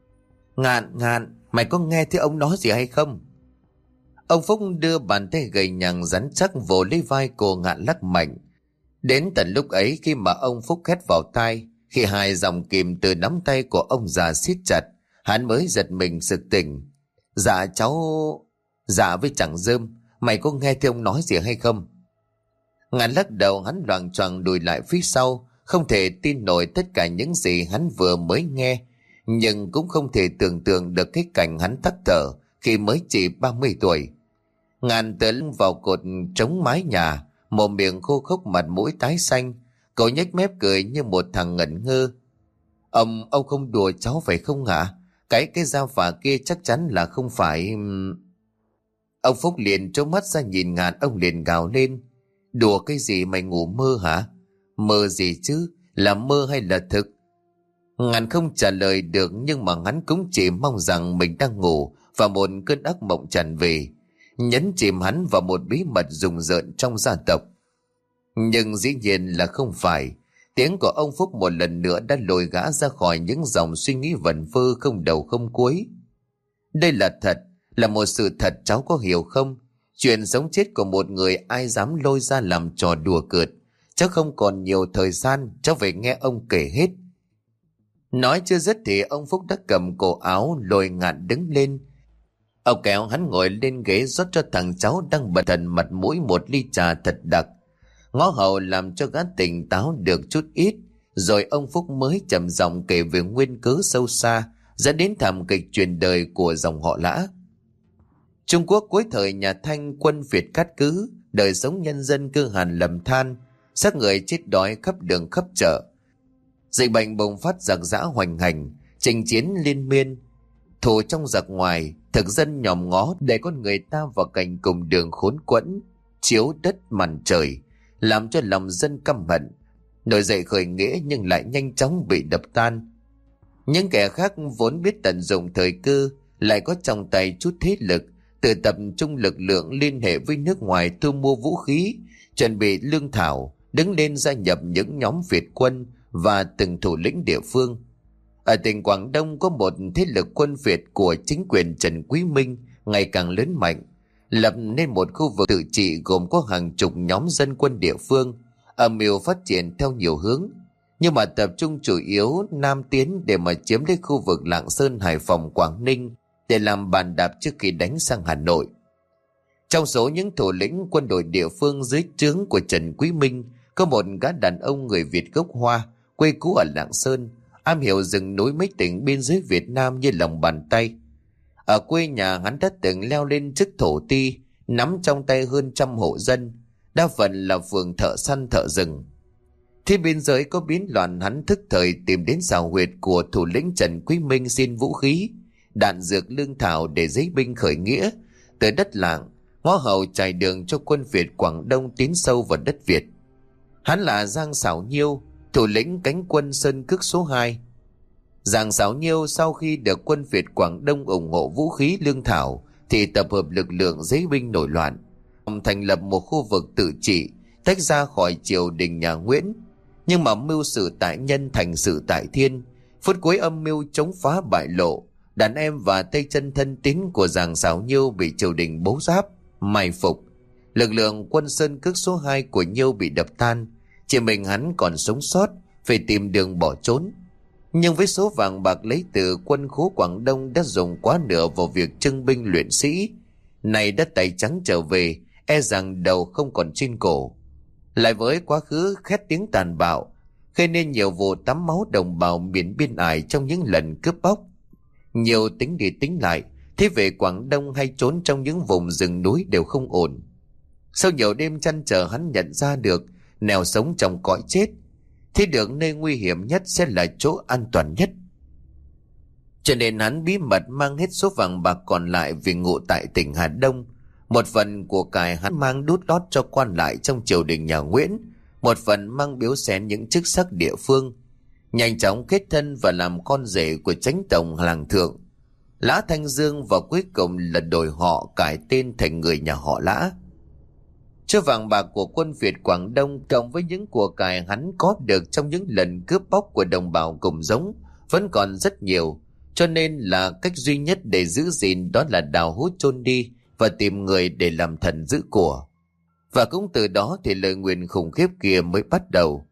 Ngạn, mày có nghe thấy ông nói gì hay không? Ông Phúc đưa bàn tay gầy nhằng rắn chắc vồ lấy vai cô Ngạn lắc mạnh. Đến tận lúc ấy, khi mà ông Phúc hét vào tai, khi hai dòng kìm từ nắm tay của ông già siết chặt, hắn mới giật mình sực tỉnh. Dạ cháu... Dạ với chẳng rơm, mày có nghe thấy ông nói gì hay không? Ngạn lắc đầu, hắn loạng choạng lùi lại phía sau, không thể tin nổi tất cả những gì hắn vừa mới nghe, nhưng cũng không thể tưởng tượng được cái cảnh hắn tắc thở khi mới chỉ 30 tuổi. Ngạn tựa lưng vào cột trống mái nhà, mồm miệng khô khốc, mặt mũi tái xanh. Cậu nhếch mép cười như một thằng ngẩn ngơ. Ông không đùa cháu phải không hả? Cái dao phả kia chắc chắn là không phải... Ông Phúc liền trố mắt ra nhìn Ngạn, ông liền gào lên. Đùa cái gì, mày ngủ mơ hả? Mơ gì chứ? Là mơ hay là thực? Ngạn không trả lời được, nhưng mà hắn cũng chỉ mong rằng mình đang ngủ và một cơn ác mộng tràn về, nhấn chìm hắn vào một bí mật rùng rợn trong gia tộc. Nhưng dĩ nhiên là không phải. Tiếng của ông Phúc một lần nữa đã lôi gã ra khỏi những dòng suy nghĩ vẩn vơ không đầu không cuối. Đây là thật, là một sự thật, cháu có hiểu không? Chuyện sống chết của một người ai dám lôi ra làm trò đùa cợt. Cháu không còn nhiều thời gian, cháu phải nghe ông kể hết. Nói chưa dứt thì ông Phúc đã cầm cổ áo lôi Ngạn đứng lên. Ông kéo hắn ngồi lên ghế, rót cho thằng cháu đang bần thần mặt mũi một ly trà thật đặc, ngó hậu làm cho gã tỉnh táo được chút ít. Rồi ông Phúc mới trầm giọng kể về nguyên cớ sâu xa dẫn đến thảm kịch truyền đời của dòng họ Lã. Trung Quốc cuối thời nhà Thanh, quân Việt cát cứ, đời sống nhân dân cơ hàn lầm than, xác người chết đói khắp đường khắp chợ. Dịch bệnh bùng phát, giặc giã hoành hành, chinh chiến liên miên, thù trong giặc ngoài, thực dân nhòm ngó để con người ta vào cảnh cùng đường khốn quẫn, chiếu đất màn trời, làm cho lòng dân căm hận, nổi dậy khởi nghĩa nhưng lại nhanh chóng bị đập tan. Những kẻ khác vốn biết tận dụng thời cơ, lại có trong tay chút thế lực, tự tập trung lực lượng liên hệ với nước ngoài thu mua vũ khí, chuẩn bị lương thảo, đứng lên gia nhập những nhóm Việt quân và từng thủ lĩnh địa phương. Ở tỉnh Quảng Đông có một thế lực quân Việt của chính quyền Trần Quý Minh ngày càng lớn mạnh, lập nên một khu vực tự trị gồm có hàng chục nhóm dân quân địa phương, âm mưu phát triển theo nhiều hướng, nhưng mà tập trung chủ yếu nam tiến để mà chiếm lấy khu vực Lạng Sơn, Hải Phòng, Quảng Ninh để làm bàn đạp trước khi đánh sang Hà Nội. Trong số những thủ lĩnh quân đội địa phương dưới trướng của Trần Quý Minh có một gã đàn ông người Việt gốc Hoa, quê cũ ở Lạng Sơn, am hiểu rừng núi mấy tỉnh biên giới Việt Nam như lòng bàn tay. Ở quê nhà hắn đã từng leo lên chức thổ ti, nắm trong tay hơn 100 hộ dân, đa phần là phường thợ săn thợ rừng. Khi biên giới có biến loạn, hắn thức thời tìm đến xào huyệt của thủ lĩnh Trần Quý Minh xin vũ khí, đạn dược, lương thảo để giấy binh khởi nghĩa từ đất Lạng, ngõ hầu trải đường cho quân Việt Quảng Đông tiến sâu vào đất Việt. Hắn là Giang Sảo Nhiêu, thủ lĩnh cánh quân Sơn Cước số 2. Giang Sảo Nhiêu sau khi được quân Việt Quảng Đông ủng hộ vũ khí lương thảo thì tập hợp lực lượng giấy binh nổi loạn, thành lập một khu vực tự trị tách ra khỏi triều đình nhà Nguyễn. Nhưng mà mưu sự tại nhân thành sự tại thiên, phút cuối âm mưu chống phá bại lộ, đàn em và tay chân thân tín của Giang Sảo Nhiêu bị triều đình bố giáp mai phục. Lực lượng quân Sơn Cước số 2 của Nhiêu bị đập tan, chỉ mình hắn còn sống sót, phải tìm đường bỏ trốn. Nhưng với số vàng bạc lấy từ quân khố Quảng Đông đã dùng quá nửa vào việc trưng binh luyện sĩ, này đã tay trắng trở về, e rằng đầu không còn trên cổ. Lại với quá khứ khét tiếng tàn bạo, gây nên nhiều vụ tắm máu đồng bào miền biên ải trong những lần cướp bóc. Nhiều tính đi tính lại, thế về Quảng Đông hay trốn trong những vùng rừng núi đều không ổn. Sau nhiều đêm chăn trở, hắn nhận ra được nẻo sống trong cõi chết, thế được nơi nguy hiểm nhất sẽ là chỗ an toàn nhất. Cho nên hắn bí mật mang hết số vàng bạc còn lại về ngụ tại tỉnh Hà Đông. Một phần của cải hắn mang đút lót cho quan lại trong triều đình nhà Nguyễn, một phần mang biếu xén những chức sắc địa phương, nhanh chóng kết thân và làm con rể của chánh tổng làng Thượng, Lã Thanh Dương, và cuối cùng là đổi họ cải tên thành người nhà họ Lã. Số vàng bạc của quân Việt Quảng Đông cộng với những của cải hắn có được trong những lần cướp bóc của đồng bào cùng giống vẫn còn rất nhiều, cho nên là cách duy nhất để giữ gìn đó là đào hút chôn đi và tìm người để làm thần giữ của. Và cũng từ đó thì lời nguyền khủng khiếp kia mới bắt đầu.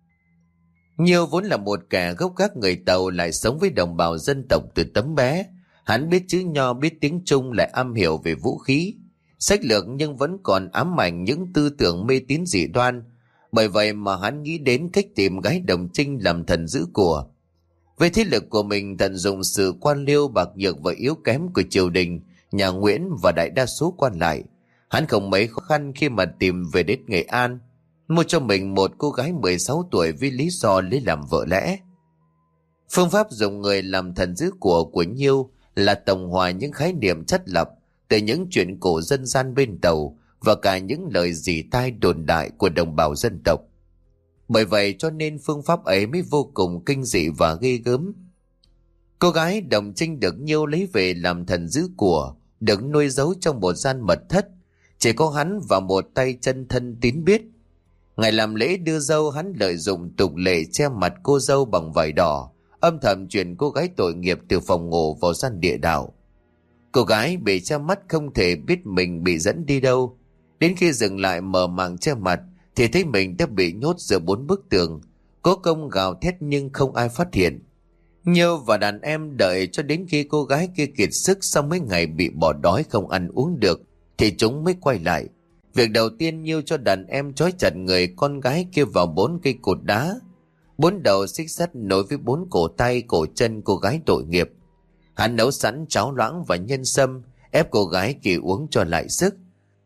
Nhiêu vốn là một kẻ gốc gác người Tàu, lại sống với đồng bào dân tộc từ tấm bé. Hắn biết chữ Nho, biết tiếng Trung, lại am hiểu về vũ khí, sách lược, nhưng vẫn còn ám ảnh những tư tưởng mê tín dị đoan. Bởi vậy mà hắn nghĩ đến cách tìm gái đồng trinh làm thần giữ của. Với thế lực của mình, tận dụng sự quan liêu bạc nhược và yếu kém của triều đình nhà Nguyễn và đại đa số quan lại, hắn không mấy khó khăn khi mà tìm về đến Nghệ An, mua cho mình một cô gái 16 tuổi với lý do lấy làm vợ lẽ. Phương pháp dùng người làm thần giữ của Nhiêu là tổng hòa những khái niệm chất lập từ những chuyện cổ dân gian bên Tàu và cả những lời dỉ tai đồn đại của đồng bào dân tộc. Bởi vậy cho nên phương pháp ấy mới vô cùng kinh dị và ghê gớm. Cô gái đồng trinh được Nhiêu lấy về làm thần giữ của, được nuôi giấu trong một gian mật thất, chỉ có hắn và một tay chân thân tín biết. Ngày làm lễ đưa dâu, hắn lợi dụng tục lệ che mặt cô dâu bằng vải đỏ, âm thầm chuyển cô gái tội nghiệp từ phòng ngủ vào gian địa đạo. Cô gái bị che mắt không thể biết mình bị dẫn đi đâu. Đến khi dừng lại mở màn che mặt thì thấy mình đã bị nhốt giữa 4 bức tường, cố công gào thét nhưng không ai phát hiện. Nhiêu và đàn em đợi cho đến khi cô gái kia kiệt sức sau mấy ngày bị bỏ đói không ăn uống được thì chúng mới quay lại. Việc đầu tiên, Nhiêu cho đàn em trói chặt người con gái kia vào 4 cây cột đá, 4 đầu xích sắt nối với 4 cổ tay cổ chân cô gái tội nghiệp. Hắn nấu sẵn cháo loãng và nhân sâm, ép cô gái kia uống cho lại sức.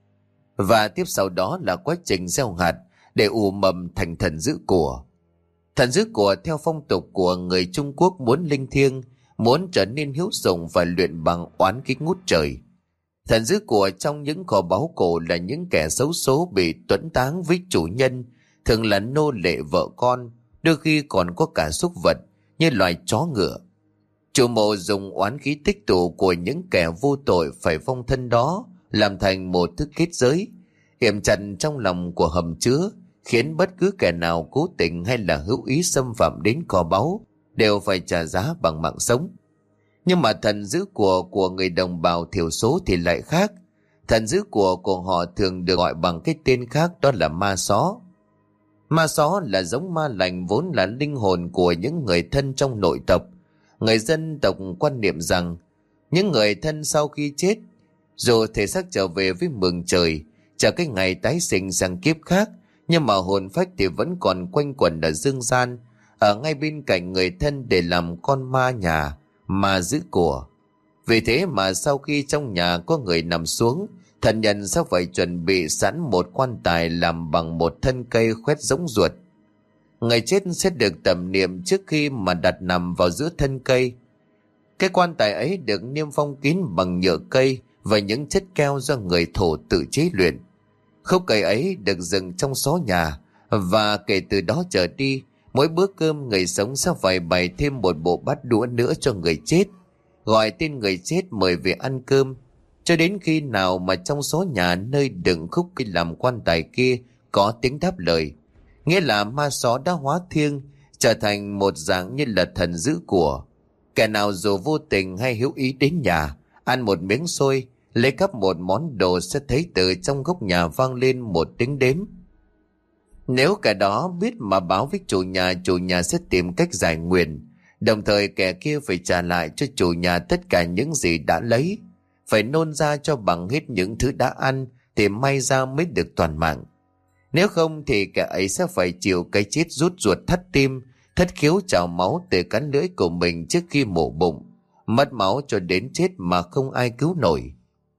Và tiếp sau đó là quá trình gieo hạt để ủ mầm thành thần giữ của. Thần giữ của theo phong tục của người Trung Quốc muốn linh thiêng, muốn trở nên hiếu dụng và luyện bằng oán khí ngút trời. Thần giữ của trong những kho báu cổ là những kẻ xấu số bị tuẫn táng với chủ nhân, thường là nô lệ, vợ con, đôi khi còn có cả súc vật như loài chó ngựa. Chủ mộ dùng oán khí tích tụ của những kẻ vô tội phải phong thân đó làm thành một thức kết giới, yểm chặt trong lòng của hầm chứa, khiến bất cứ kẻ nào cố tình hay là hữu ý xâm phạm đến kho báu đều phải trả giá bằng mạng sống. Nhưng mà thần giữ của người đồng bào thiểu số thì lại khác. Thần giữ của họ thường được gọi bằng cái tên khác, đó là ma xó. Ma xó là giống ma lành vốn là linh hồn của những người thân trong nội tộc. Người dân tộc quan niệm rằng những người thân sau khi chết, dù thể xác trở về với mừng trời, chờ cái ngày tái sinh sang kiếp khác, nhưng mà hồn phách thì vẫn còn quanh quẩn ở dương gian, ở ngay bên cạnh người thân để làm con ma nhà, ma giữ của. Vì thế mà sau khi trong nhà có người nằm xuống, thần nhân sẽ phải chuẩn bị sẵn một quan tài làm bằng một thân cây khoét giống ruột. Người chết sẽ được tẩm niệm trước khi mà đặt nằm vào giữa thân cây. Cái quan tài ấy được niêm phong kín bằng nhựa cây và những chất keo do người thổ tự chế luyện. Khúc cây ấy được dựng trong xó nhà, và kể từ đó trở đi, mỗi bữa cơm người sống sẽ phải bày thêm một bộ bát đũa nữa cho người chết, gọi tên người chết mời về ăn cơm, cho đến khi nào mà trong xó nhà nơi đựng khúc cây làm quan tài kia có tiếng đáp lời, nghĩa là ma xó đã hóa thiêng, trở thành một dạng như là thần giữ của. Kẻ nào dù vô tình hay hữu ý đến nhà, ăn một miếng xôi, lấy cắp một món đồ, sẽ thấy từ trong góc nhà vang lên một tiếng đếm. Nếu kẻ đó biết mà báo với chủ nhà sẽ tìm cách giải nguyền. Đồng thời kẻ kia phải trả lại cho chủ nhà tất cả những gì đã lấy, phải nôn ra cho bằng hết những thứ đã ăn, thì may ra mới được toàn mạng. Nếu không thì kẻ ấy sẽ phải chịu cái chết rút ruột thắt tim, thất khiếu trào máu từ cắn lưỡi của mình trước khi mổ bụng, mất máu cho đến chết mà không ai cứu nổi.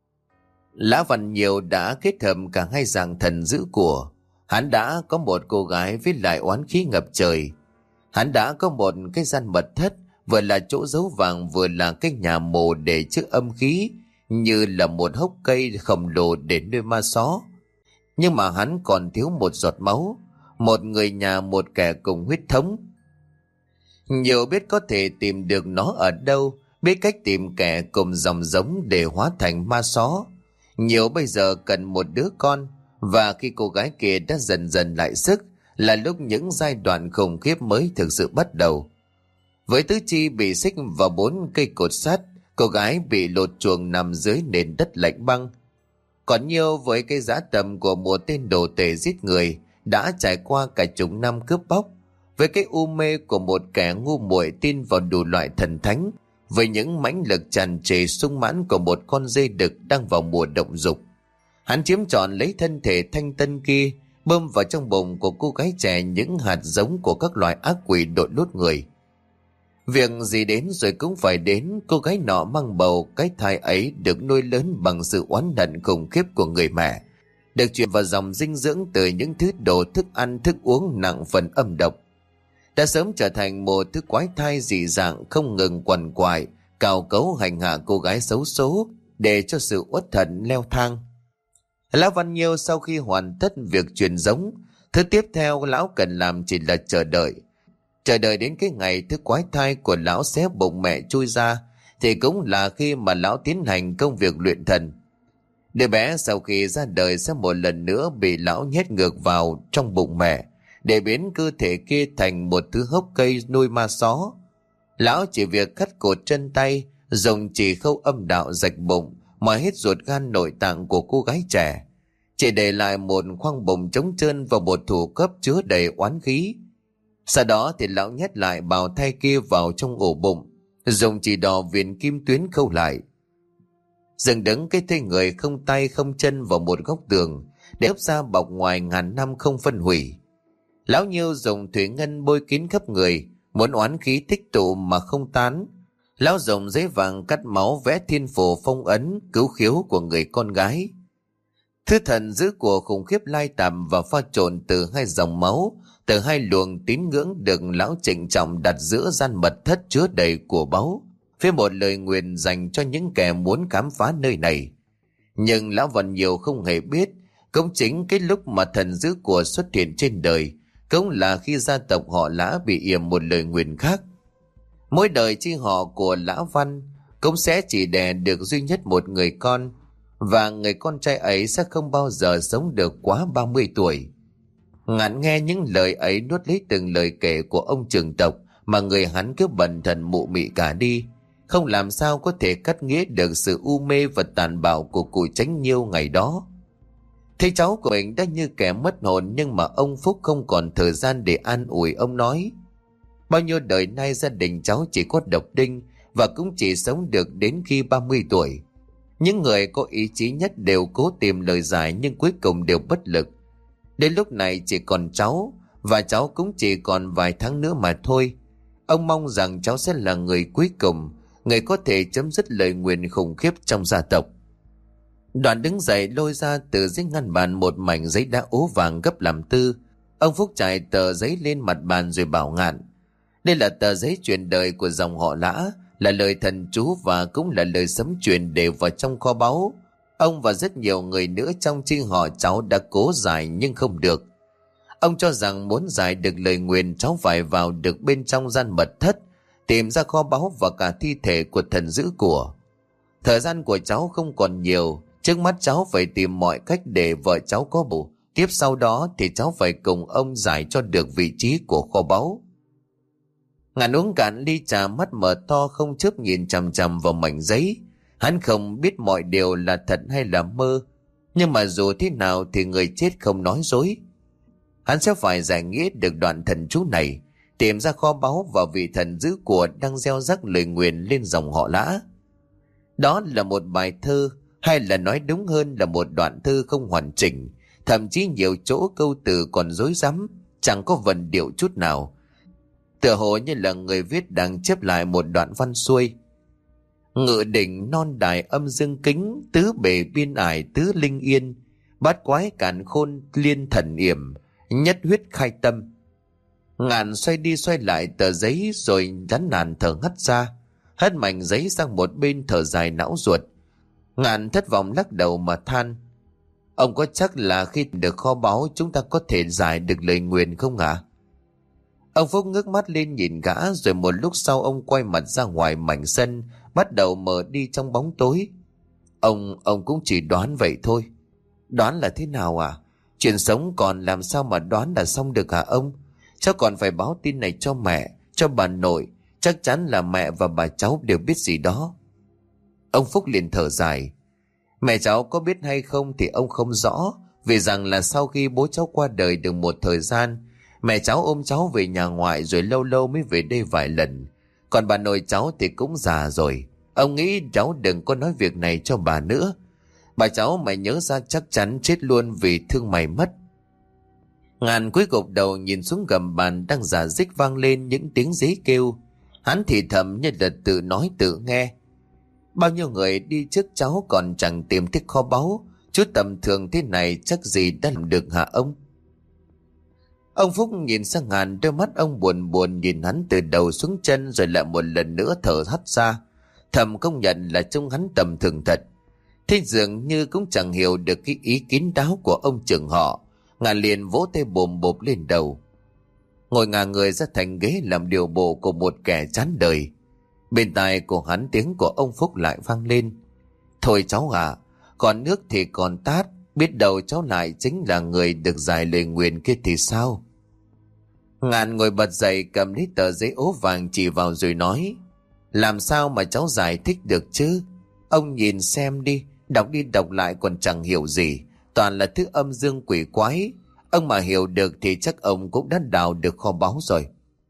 Lã Văn Nhiều đã kết hợp cả hai dạng thần giữ của. Hắn đã có một cô gái với lại oán khí ngập trời. Hắn đã có một cái gian mật thất, vừa là chỗ giấu vàng vừa là cái nhà mồ để chứa âm khí, như là một hốc cây khổng lồ để nuôi ma xó. Nhưng mà hắn còn thiếu một giọt máu, một người nhà, một kẻ cùng huyết thống. Nhiều biết có thể tìm được nó ở đâu, biết cách tìm kẻ cùng dòng giống để hóa thành ma xó. Nhiều bây giờ cần một đứa con, và khi cô gái kia đã dần dần lại sức, là lúc những giai đoạn khủng khiếp mới thực sự bắt đầu. Với tứ chi bị xích vào 4 cây cột sắt, cô gái bị lột chuồng nằm dưới nền đất lạnh băng. Còn Nhiêu với cái dã tầm của một tên đồ tể giết người, đã trải qua cả chục năm cướp bóc, với cái u mê của một kẻ ngu muội tin vào đủ loại thần thánh, với những mãnh lực tràn trề sung mãn của một con dê đực đang vào mùa động dục. Hắn chiếm trọn lấy thân thể thanh tân kia, bơm vào trong bụng của cô gái trẻ những hạt giống của các loài ác quỷ đội lốt người. Việc gì đến rồi cũng phải đến, cô gái nọ mang bầu, cái thai ấy được nuôi lớn bằng sự oán hận khủng khiếp của người mẹ, được truyền vào dòng dinh dưỡng từ những thứ đồ thức ăn thức uống nặng phần âm độc. Đã sớm trở thành một thứ quái thai dị dạng không ngừng quằn quại, cào cấu hành hạ cô gái xấu số, để cho sự uất hận leo thang. Lão Văn Nhiêu sau khi hoàn tất việc truyền giống, thứ tiếp theo lão cần làm chỉ là chờ đợi. Chờ đợi đến cái ngày thứ quái thai của lão xé bụng mẹ chui ra, thì cũng là khi mà lão tiến hành công việc luyện thần. Đứa bé sau khi ra đời sẽ một lần nữa bị lão nhét ngược vào trong bụng mẹ, để biến cơ thể kia thành một thứ hốc cây nuôi ma xó. Lão chỉ việc cắt cột chân tay, dùng chỉ khâu âm đạo rạch bụng, mà hết ruột gan nội tạng của cô gái trẻ, chỉ để lại một khoang bụng trống trơn và một thủ cấp chứa đầy oán khí. Sau đó thì lão nhét lại bào thai kia vào trong ổ bụng, dùng chỉ đỏ viền kim tuyến khâu lại. Dừng đứng cái thây người không tay không chân vào một góc tường, để ấp ra bọc ngoài ngàn năm không phân hủy. Lão Nhiêu dùng thủy ngân bôi kín khắp người, muốn oán khí tích tụ mà không tán. Lão dùng giấy vàng cắt máu vẽ thiên phù phong ấn cứu khiếu của người con gái. Thứ thần giữ của khủng khiếp lai tạm và pha trộn từ hai dòng máu, từ hai luồng tín ngưỡng được lão trịnh trọng đặt giữa gian mật thất chứa đầy của báu, với một lời nguyền dành cho những kẻ muốn khám phá nơi này. Nhưng lão Văn Nhiều không hề biết, cũng chính cái lúc mà thần giữ của xuất hiện trên đời, cũng là khi gia tộc họ Lã bị yểm một lời nguyền khác. Mỗi đời chi họ của Lã Văn cũng sẽ chỉ đẻ được duy nhất một người con, và người con trai ấy sẽ không bao giờ sống được quá 30 tuổi. Ngạn nghe những lời ấy nuốt lấy từng lời kể của ông trưởng tộc mà người hắn cứ bần thần mụ mị cả đi, không làm sao có thể cắt nghĩa được sự u mê và tàn bạo của cụ Chánh Nhiêu ngày đó. Thấy cháu của mình đã như kẻ mất hồn, nhưng mà ông Phúc không còn thời gian để an ủi. Ông nói: bao nhiêu đời nay gia đình cháu chỉ có độc đinh, và cũng chỉ sống được đến khi 30 tuổi. Những người có ý chí nhất đều cố tìm lời giải, nhưng cuối cùng đều bất lực. Đến lúc này chỉ còn cháu, và cháu cũng chỉ còn vài tháng nữa mà thôi. Ông mong rằng cháu sẽ là người cuối cùng, người có thể chấm dứt lời nguyền khủng khiếp trong gia tộc. Đoàn đứng dậy lôi ra từ dưới ngăn bàn một mảnh giấy đã ố vàng gấp làm tư. Ông Phúc trải tờ giấy lên mặt bàn rồi bảo Ngạn: đây là tờ giấy truyền đời của dòng họ Lã, là lời thần chú và cũng là lời sấm truyền để vào trong kho báu. Ông và rất nhiều người nữa trong chi họ cháu đã cố giải nhưng không được. Ông cho rằng muốn giải được lời nguyền, cháu phải vào được bên trong gian mật thất, tìm ra kho báu và cả thi thể của thần giữ của. Thời gian của cháu không còn nhiều, trước mắt cháu phải tìm mọi cách để vợ cháu có bầu. Tiếp sau đó thì cháu phải cùng ông giải cho được vị trí của kho báu. Ngạn uống cạn ly trà, mắt mở to không chớp nhìn chằm chằm vào mảnh giấy. Hắn không biết mọi điều là thật hay là mơ, nhưng mà dù thế nào thì người chết không nói dối. Hắn sẽ phải giải nghĩa được đoạn thần chú này, tìm ra kho báu và vị thần giữ của đang gieo rắc lời nguyền lên dòng họ Lã. Đó là một bài thơ, hay là nói đúng hơn là một đoạn thơ không hoàn chỉnh, thậm chí nhiều chỗ câu từ còn rối rắm, chẳng có vần điệu chút nào. Tựa hồ như là người viết đang chép lại một đoạn văn xuôi: ngự đỉnh non đài âm dương kính, tứ bề biên ải tứ linh yên, bát quái càn khôn liên thần yểm, nhất huyết khai tâm. Ngạn xoay đi xoay lại tờ giấy rồi chán nản thở hắt ra, hất mảnh giấy sang một bên thở dài não ruột. Ngạn thất vọng lắc đầu mà than: ông có chắc là khi được kho báu chúng ta có thể giải được lời nguyền không ạ? Ông Phúc ngước mắt lên nhìn gã, rồi một lúc sau ông quay mặt ra ngoài mảnh sân, bắt đầu mờ đi trong bóng tối. Ông cũng chỉ đoán vậy thôi. Đoán là thế nào à? Chuyện sống còn làm sao mà đoán là xong được hả ông? Cháu còn phải báo tin này cho mẹ, cho bà nội. Chắc chắn là mẹ và bà cháu đều biết gì đó. Ông Phúc liền thở dài: mẹ cháu có biết hay không thì ông không rõ, vì rằng là sau khi bố cháu qua đời được một thời gian, mẹ cháu ôm cháu về nhà ngoại rồi lâu lâu mới về đây vài lần. Còn bà nội cháu thì cũng già rồi. Ông nghĩ cháu đừng có nói việc này cho bà nữa. Bà cháu mày nhớ ra chắc chắn chết luôn vì thương mày mất. Ngạn cúi gục đầu nhìn xuống gầm bàn đang rả rích vang lên những tiếng dế kêu. Hắn thì thầm như là tự nói tự nghe: bao nhiêu người đi trước cháu còn chẳng tìm thấy kho báu, chút tầm thường thế này chắc gì đã làm được hả ông? Ông Phúc nhìn sang Ngạn, đôi mắt ông buồn buồn nhìn hắn từ đầu xuống chân, rồi lại một lần nữa thở hắt ra, thầm công nhận là trông hắn tầm thường thật. Thế dường như cũng chẳng hiểu được cái ý kín đáo của ông trưởng họ. Ngạn liền vỗ tay bồm bộp lên đầu, ngồi ngả người ra thành ghế làm điều bộ của một kẻ chán đời. Bên tai của hắn tiếng của ông Phúc lại vang lên: thôi cháu ạ, còn nước thì còn tát, biết đâu cháu lại chính là người được giải lời nguyền kia thì sao? Ngạn ngồi bật dậy, cầm lấy tờ giấy ố vàng chỉ vào rồi nói: làm sao mà cháu giải thích được chứ? Ông nhìn xem đi đọc lại còn chẳng hiểu gì, toàn là thứ âm dương quỷ quái. Ông mà hiểu được thì chắc ông cũng đã đào được kho báu rồi.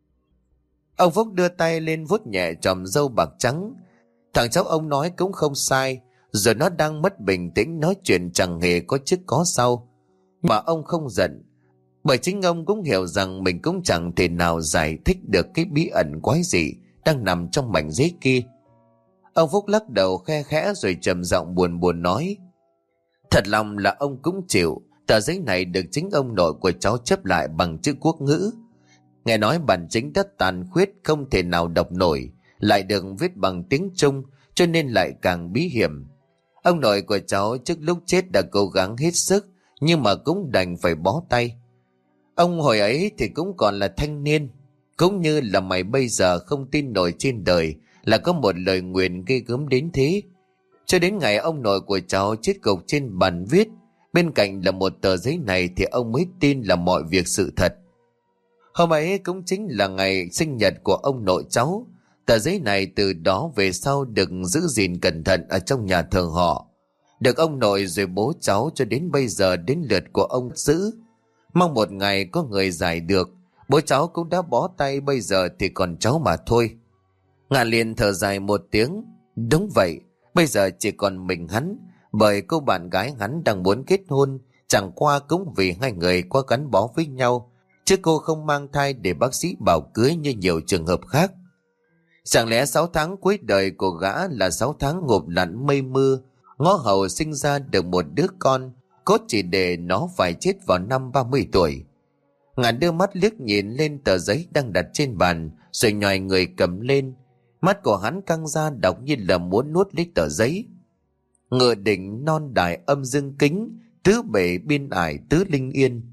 Ông Phúc đưa tay lên vuốt nhẹ chòm râu bạc trắng. Thằng cháu ông nói cũng không sai, rồi nó đang mất bình tĩnh nói chuyện chẳng hề có trước có sau. Mà ông không giận, bởi chính ông cũng hiểu rằng mình cũng chẳng thể nào giải thích được cái bí ẩn quái dị đang nằm trong mảnh giấy kia. Ông Phúc lắc đầu khe khẽ rồi trầm giọng buồn buồn nói: thật lòng là ông cũng chịu, tờ giấy này được chính ông nội của cháu chép lại bằng chữ quốc ngữ. Nghe nói bản chính rất tàn khuyết, không thể nào đọc nổi, lại được viết bằng tiếng Trung, cho nên lại càng bí hiểm. Ông nội của cháu trước lúc chết đã cố gắng hết sức, nhưng mà cũng đành phải bó tay. Ông hồi ấy thì cũng còn là thanh niên, cũng như là mày bây giờ không tin nổi trên đời là có một lời nguyền ghê gớm đến thế. Cho đến ngày ông nội của cháu chết gục trên bàn viết, bên cạnh là một tờ giấy này thì ông mới tin là mọi việc sự thật. Hôm ấy cũng chính là ngày sinh nhật của ông nội cháu. Tờ giấy này từ đó về sau được giữ gìn cẩn thận ở trong nhà thờ họ. Được ông nội rồi bố cháu cho đến bây giờ đến lượt của ông giữ. Mong một ngày có người giải được. Bố cháu cũng đã bó tay, bây giờ thì còn cháu mà thôi. Ngạn liền thở dài một tiếng. Đúng vậy, bây giờ chỉ còn mình hắn. Bởi cô bạn gái hắn đang muốn kết hôn, chẳng qua cũng vì hai người quá gắn bó với nhau, chứ cô không mang thai để bác sĩ bảo cưới như nhiều trường hợp khác. Chẳng lẽ 6 tháng cuối đời của gã là 6 tháng ngộp lặn mây mưa, ngó hầu sinh ra được một đứa con, cốt chỉ để nó phải chết vào năm 30 tuổi. Ngạn đưa mắt liếc nhìn lên tờ giấy đang đặt trên bàn, rồi nhòi người cầm lên. Mắt của hắn căng ra đọc như là muốn nuốt lấy tờ giấy. Ngựa đỉnh non đài âm dương kính, tứ bể biên ải tứ linh yên.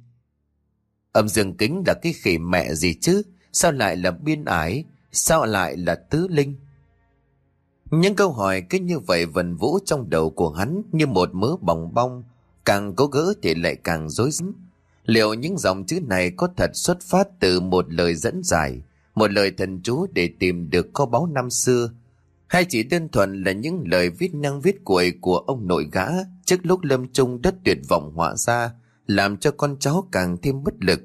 Âm dương kính là cái khỉ mẹ gì chứ? Sao lại là biên ải? Sao lại là tứ linh? Những câu hỏi cứ như vậy vần vũ trong đầu của hắn như một mớ bòng bong, càng cố gỡ thì lại càng rối rắm. Liệu những dòng chữ này có thật xuất phát từ một lời dẫn giải, một lời thần chú để tìm được kho báu năm xưa, hay chỉ đơn thuần là những lời viết năng viết cuội của ông nội gã trước lúc lâm chung đất tuyệt vọng họa ra, làm cho con cháu càng thêm bất lực?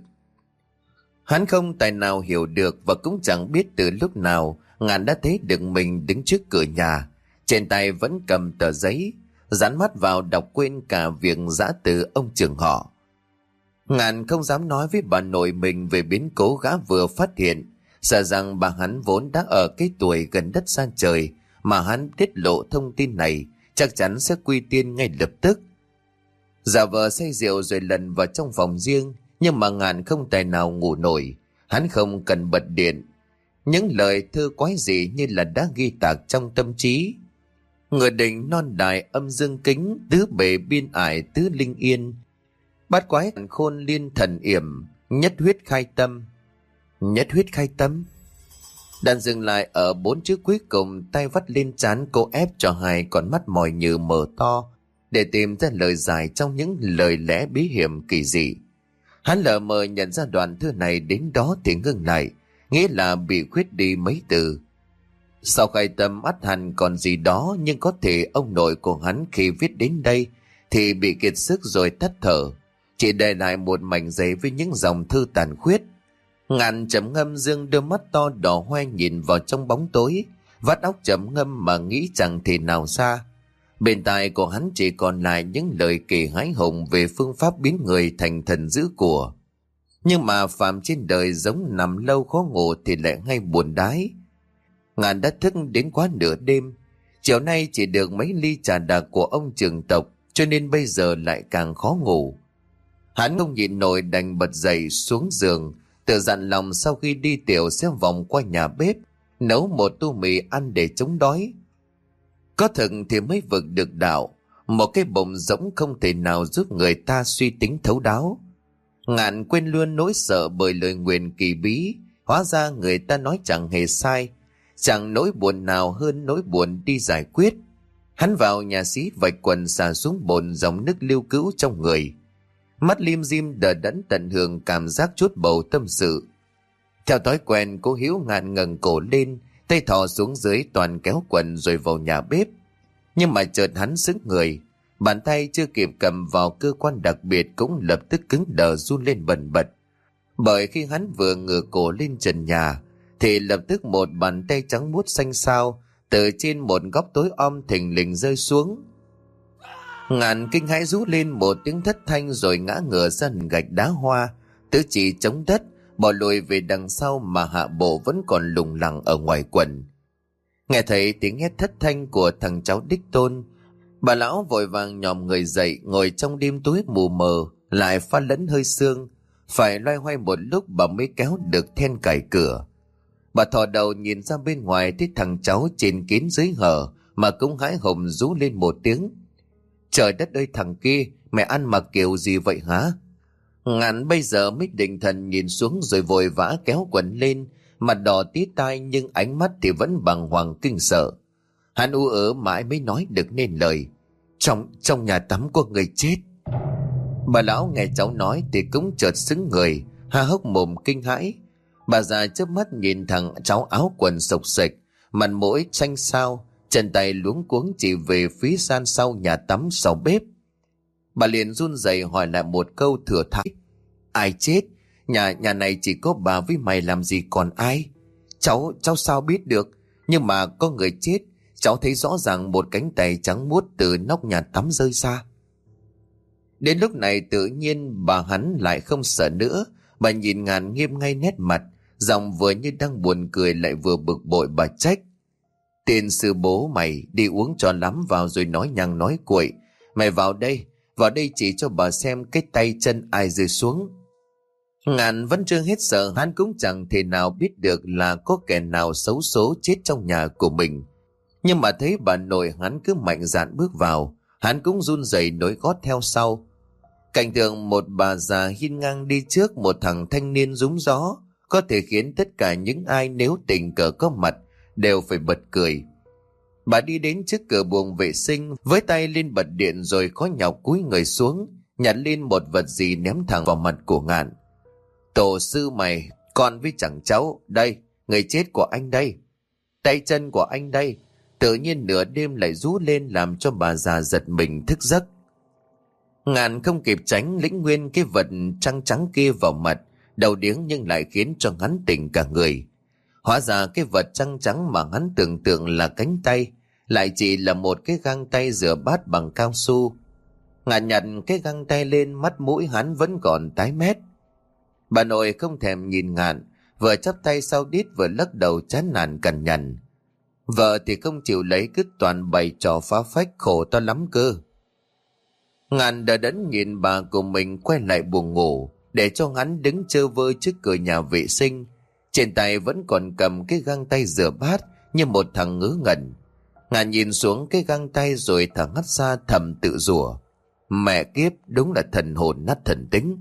Hắn không tài nào hiểu được, và cũng chẳng biết từ lúc nào Ngạn đã thấy được mình đứng trước cửa nhà, trên tay vẫn cầm tờ giấy, dán mắt vào đọc quên cả việc giã từ ông trưởng họ. Ngạn không dám nói với bà nội mình về biến cố gã vừa phát hiện, sợ rằng bà hắn vốn đã ở cái tuổi gần đất xa trời, mà hắn tiết lộ thông tin này chắc chắn sẽ quy tiên ngay lập tức. Giả vờ say rượu rồi lần vào trong phòng riêng, nhưng mà Ngạn không tài nào ngủ nổi. Hắn không cần bật điện, những lời thơ quái dị như là đã ghi tạc trong tâm trí. Ngựa đỉnh non đài âm dương kính, tứ bể biên ải tứ linh yên. Bát quái khôn liên thần yểm, nhất huyết khai tâm. Nhất huyết khai tâm. Đàn dừng lại ở 4 chữ cuối cùng, tay vắt lên trán, cô ép cho hai con mắt mỏi như mở to để tìm ra lời giải trong những lời lẽ bí hiểm kỳ dị. Hắn lờ mờ nhận ra đoạn thư này đến đó thì ngưng lại, nghĩa là bị khuyết đi mấy từ. Sau khai tâm ắt hẳn còn gì đó, nhưng có thể ông nội của hắn khi viết đến đây thì bị kiệt sức rồi tắt thở, chỉ để lại một mảnh giấy với những dòng thư tàn khuyết. Ngạn trầm ngâm dương đôi mắt to đỏ hoe nhìn vào trong bóng tối, vắt óc trầm ngâm mà nghĩ chẳng thể nào xa. Bên tai của hắn chỉ còn lại những lời kể hãi hùng về phương pháp biến người thành thần giữ của. Nhưng mà phàm trên đời giống nằm lâu khó ngủ thì lại ngay buồn đái. Ngạn đã thức đến quá nửa đêm, chiều nay chỉ được mấy ly trà đặc của ông trưởng tộc, cho nên bây giờ lại càng khó ngủ. Hắn không nhịn nổi đành bật dậy xuống giường, tự dặn lòng sau khi đi tiểu sẽ vòng qua nhà bếp nấu một tô mì ăn để chống đói. Có thực thì mới vực được đạo, một cái bụng rỗng không thể nào giúp người ta suy tính thấu đáo. Ngạn quên luôn nỗi sợ bởi lời nguyền kỳ bí, hóa ra người ta nói chẳng hề sai, chẳng nỗi buồn nào hơn nỗi buồn đi giải quyết. Hắn vào nhà xí vạch quần xả xuống bồn dòng nước lưu cữu trong người, mắt lim dim đờ đẫn tận hưởng cảm giác chút bầu tâm sự. Theo thói quen, cô Hiếu Ngạn ngẩng cổ lên, tay thò xuống dưới toàn kéo quần rồi vào nhà bếp. Nhưng mà chợt hắn sững người, bàn tay chưa kịp cầm vào cơ quan đặc biệt cũng lập tức cứng đờ run lên bần bật. Bởi khi hắn vừa ngửa cổ lên trần nhà thì lập tức một bàn tay trắng muốt xanh xao từ trên một góc tối om thình lình rơi xuống. Ngạn kinh hãi rú lên một tiếng thất thanh rồi ngã ngửa ra gạch đá hoa, tứ chỉ chống đất, bỏ lùi về đằng sau mà hạ bộ vẫn còn lủng lẳng ở ngoài quần. Nghe thấy tiếng hét thất thanh của thằng cháu đích tôn, bà lão vội vàng nhòm người dậy, ngồi trong đêm tối mù mờ lại pha lẫn hơi sương, phải loay hoay một lúc bà mới kéo được then cài cửa. Bà thò đầu nhìn ra bên ngoài thấy thằng cháu trên kín dưới hở mà cũng hãi hùng rú lên một tiếng. Trời đất ơi, thằng kia, mẹ ăn mặc kiểu gì vậy hả? Ngạn bây giờ mới định thần nhìn xuống rồi vội vã kéo quần lên, mặt đỏ tía tai nhưng ánh mắt thì vẫn bàng hoàng kinh sợ. Hắn ú ớ mãi mới nói được nên lời. Trong nhà tắm có người chết. Bà lão nghe cháu nói thì cũng chợt sững người, há hốc mồm kinh hãi. Bà già chớp mắt nhìn thằng cháu áo quần xộc xệch, mặt mũi xanh xao, chân tay luống cuống chỉ về phía gian sau nhà tắm sau bếp. Bà liền run rẩy hỏi lại một câu thừa thãi: Ai chết? Nhà này chỉ có bà với mày, làm gì còn ai? Cháu sao biết được? Nhưng mà có người chết. Cháu thấy rõ ràng một cánh tay trắng muốt từ nóc nhà tắm rơi ra. Đến lúc này tự nhiên bà hắn lại không sợ nữa. Bà nhìn Ngạn nghiêm ngay nét mặt, giọng vừa như đang buồn cười lại vừa bực bội. Bà trách: Tiền sư bố mày đi uống cho lắm vào rồi nói nhăng nói cuội. Mày vào đây chỉ cho bà xem cái tay chân ai rơi xuống. Ngạn vẫn chưa hết sợ, hắn cũng chẳng thể nào biết được là có kẻ nào xấu số chết trong nhà của mình. Nhưng mà thấy bà nội hắn cứ mạnh dạn bước vào, hắn cũng run rẩy nối gót theo sau. Cảnh tượng một bà già hiên ngang đi trước một thằng thanh niên rúng gió có thể khiến tất cả những ai nếu tình cờ có mặt đều phải bật cười. Bà đi đến trước cửa buồng vệ sinh, với tay lên bật điện rồi khó nhọc cúi người xuống, nhặt lên một vật gì ném thẳng vào mặt của Ngạn. Tổ sư mày, con với chẳng cháu, đây, người chết của anh đây. Tay chân của anh đây. Tự nhiên nửa đêm lại rú lên làm cho bà già giật mình thức giấc. Ngạn không kịp tránh, lĩnh nguyên cái vật trắng trắng kia vào mặt, đầu điếng nhưng lại khiến cho hắn tỉnh cả người. Hóa ra cái vật trắng trắng mà hắn tưởng tượng là cánh tay lại chỉ là một cái găng tay rửa bát bằng cao su. Ngạn nhặt cái găng tay lên, mắt mũi hắn vẫn còn tái mét. Bà nội không thèm nhìn Ngạn, vừa chắp tay sau đít vừa lắc đầu chán nản cằn nhằn. Vợ thì không chịu lấy, cứ toàn bày trò phá phách, khổ to lắm cơ. Ngạn đờ đẫn nhìn bà của mình quay lại buồng ngủ, để cho hắn đứng chơ vơ trước cửa nhà vệ sinh. Trên tay vẫn còn cầm cái găng tay rửa bát như một thằng ngớ ngẩn. Ngạn nhìn xuống cái găng tay rồi thở hắt ra thầm tự rủa: Mẹ kiếp, đúng là thần hồn nát thần tính.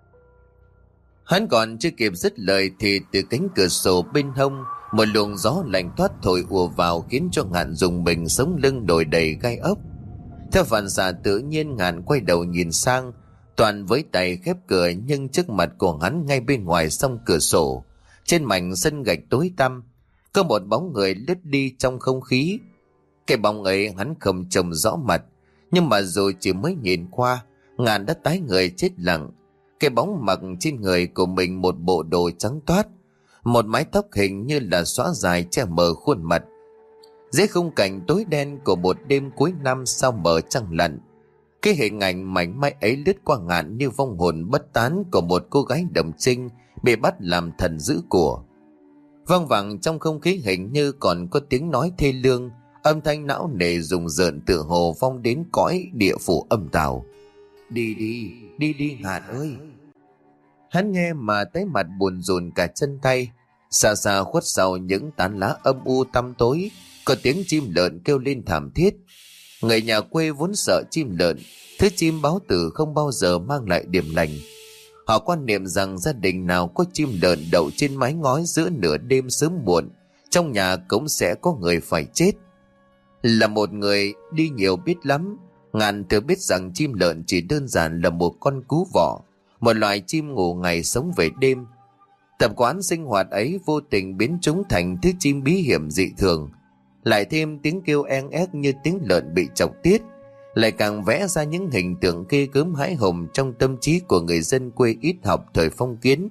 Hắn còn chưa kịp dứt lời thì từ cánh cửa sổ bên hông một luồng gió lạnh toát thổi ùa vào, khiến cho Ngạn dùng mình sống lưng nổi đầy gai ốc. Theo phản xạ tự nhiên, Ngạn quay đầu nhìn sang, toàn với tay khép cửa, nhưng trước mặt của hắn ngay bên ngoài song cửa sổ, trên mảnh sân gạch tối tăm, có một bóng người lướt đi trong không khí. Cái bóng ấy hắn không trông rõ mặt, nhưng mà rồi chỉ mới nhìn qua, Ngạn đã tái người chết lặng. Cái bóng mặc trên người của mình một bộ đồ trắng toát, một mái tóc hình như là xõa dài che mờ khuôn mặt. Dưới khung cảnh tối đen của một đêm cuối năm sau mờ trăng lặn, cái hình ảnh mảnh mai ấy lướt qua Ngạn như vong hồn bất tán của một cô gái đồng trinh bị bắt làm thần giữ của. Vang vẳng trong không khí hình như còn có tiếng nói thê lương, âm thanh não nề rùng rợn tựa hồ vong đến cõi địa phủ âm tào. Đi đi Ngạn ơi. Hắn nghe mà thấy mặt buồn rùn cả chân tay. Xa xa khuất sau những tán lá âm u tăm tối, có tiếng chim lợn kêu lên thảm thiết. Người nhà quê vốn sợ chim lợn, thứ chim báo tử không bao giờ mang lại điểm lành. Họ quan niệm rằng gia đình nào có chim lợn đậu trên mái ngói giữa nửa đêm sớm muộn, trong nhà cũng sẽ có người phải chết. Là một người đi nhiều biết lắm, Ngạn thừa biết rằng chim lợn chỉ đơn giản là một con cú vọ, một loài chim ngủ ngày sống về đêm. Tập quán sinh hoạt ấy vô tình biến chúng thành thứ chim bí hiểm dị thường. Lại thêm tiếng kêu en ép như tiếng lợn bị chọc tiết, lại càng vẽ ra những hình tượng ghê gớm hãi hùng trong tâm trí của người dân quê ít học thời phong kiến.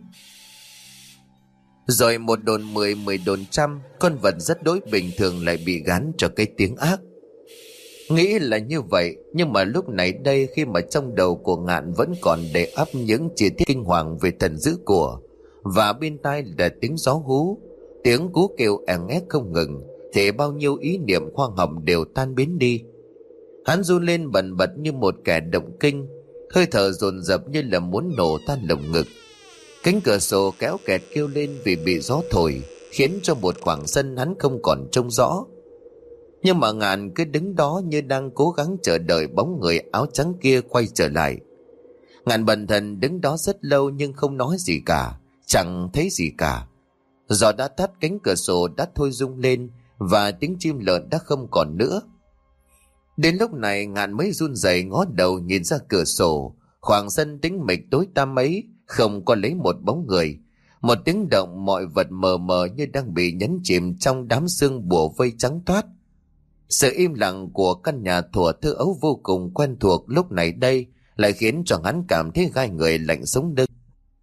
Rồi một đồn 10, 10 đồn trăm, con vật rất đối bình thường lại bị gán cho cái tiếng ác. Nghĩ là như vậy, nhưng mà lúc này đây khi mà trong đầu của Ngạn vẫn còn để ắp những chi tiết kinh hoàng về thần dữ của, và bên tai là tiếng gió hú, tiếng cú kêu ẻn ép không ngừng, thì bao nhiêu ý niệm khoa học đều tan biến đi. Hắn run lên bần bật như một kẻ động kinh, hơi thở dồn dập như là muốn nổ tan lồng ngực. Cánh cửa sổ kéo kẹt kêu lên vì bị gió thổi, khiến cho một khoảng sân hắn không còn trông rõ. Nhưng mà Ngạn cứ đứng đó như đang cố gắng chờ đợi bóng người áo trắng kia quay trở lại. Ngạn bần thần đứng đó rất lâu nhưng không nói gì cả, chẳng thấy gì cả. Gió đã tắt, cánh cửa sổ đã thôi rung lên và tiếng chim lợn đã không còn nữa. Đến lúc này Ngạn mới run rẩy ngó đầu nhìn ra cửa sổ. Khoảng sân tĩnh mịch tối tăm ấy không có lấy một bóng người, Một tiếng động, mọi vật mờ mờ như đang bị nhấn chìm trong đám sương bùa vây trắng toát. Sự im lặng của căn nhà thuở thơ ấu vô cùng quen thuộc lúc này đây lại khiến cho hắn cảm thấy gai người lạnh sống lưng.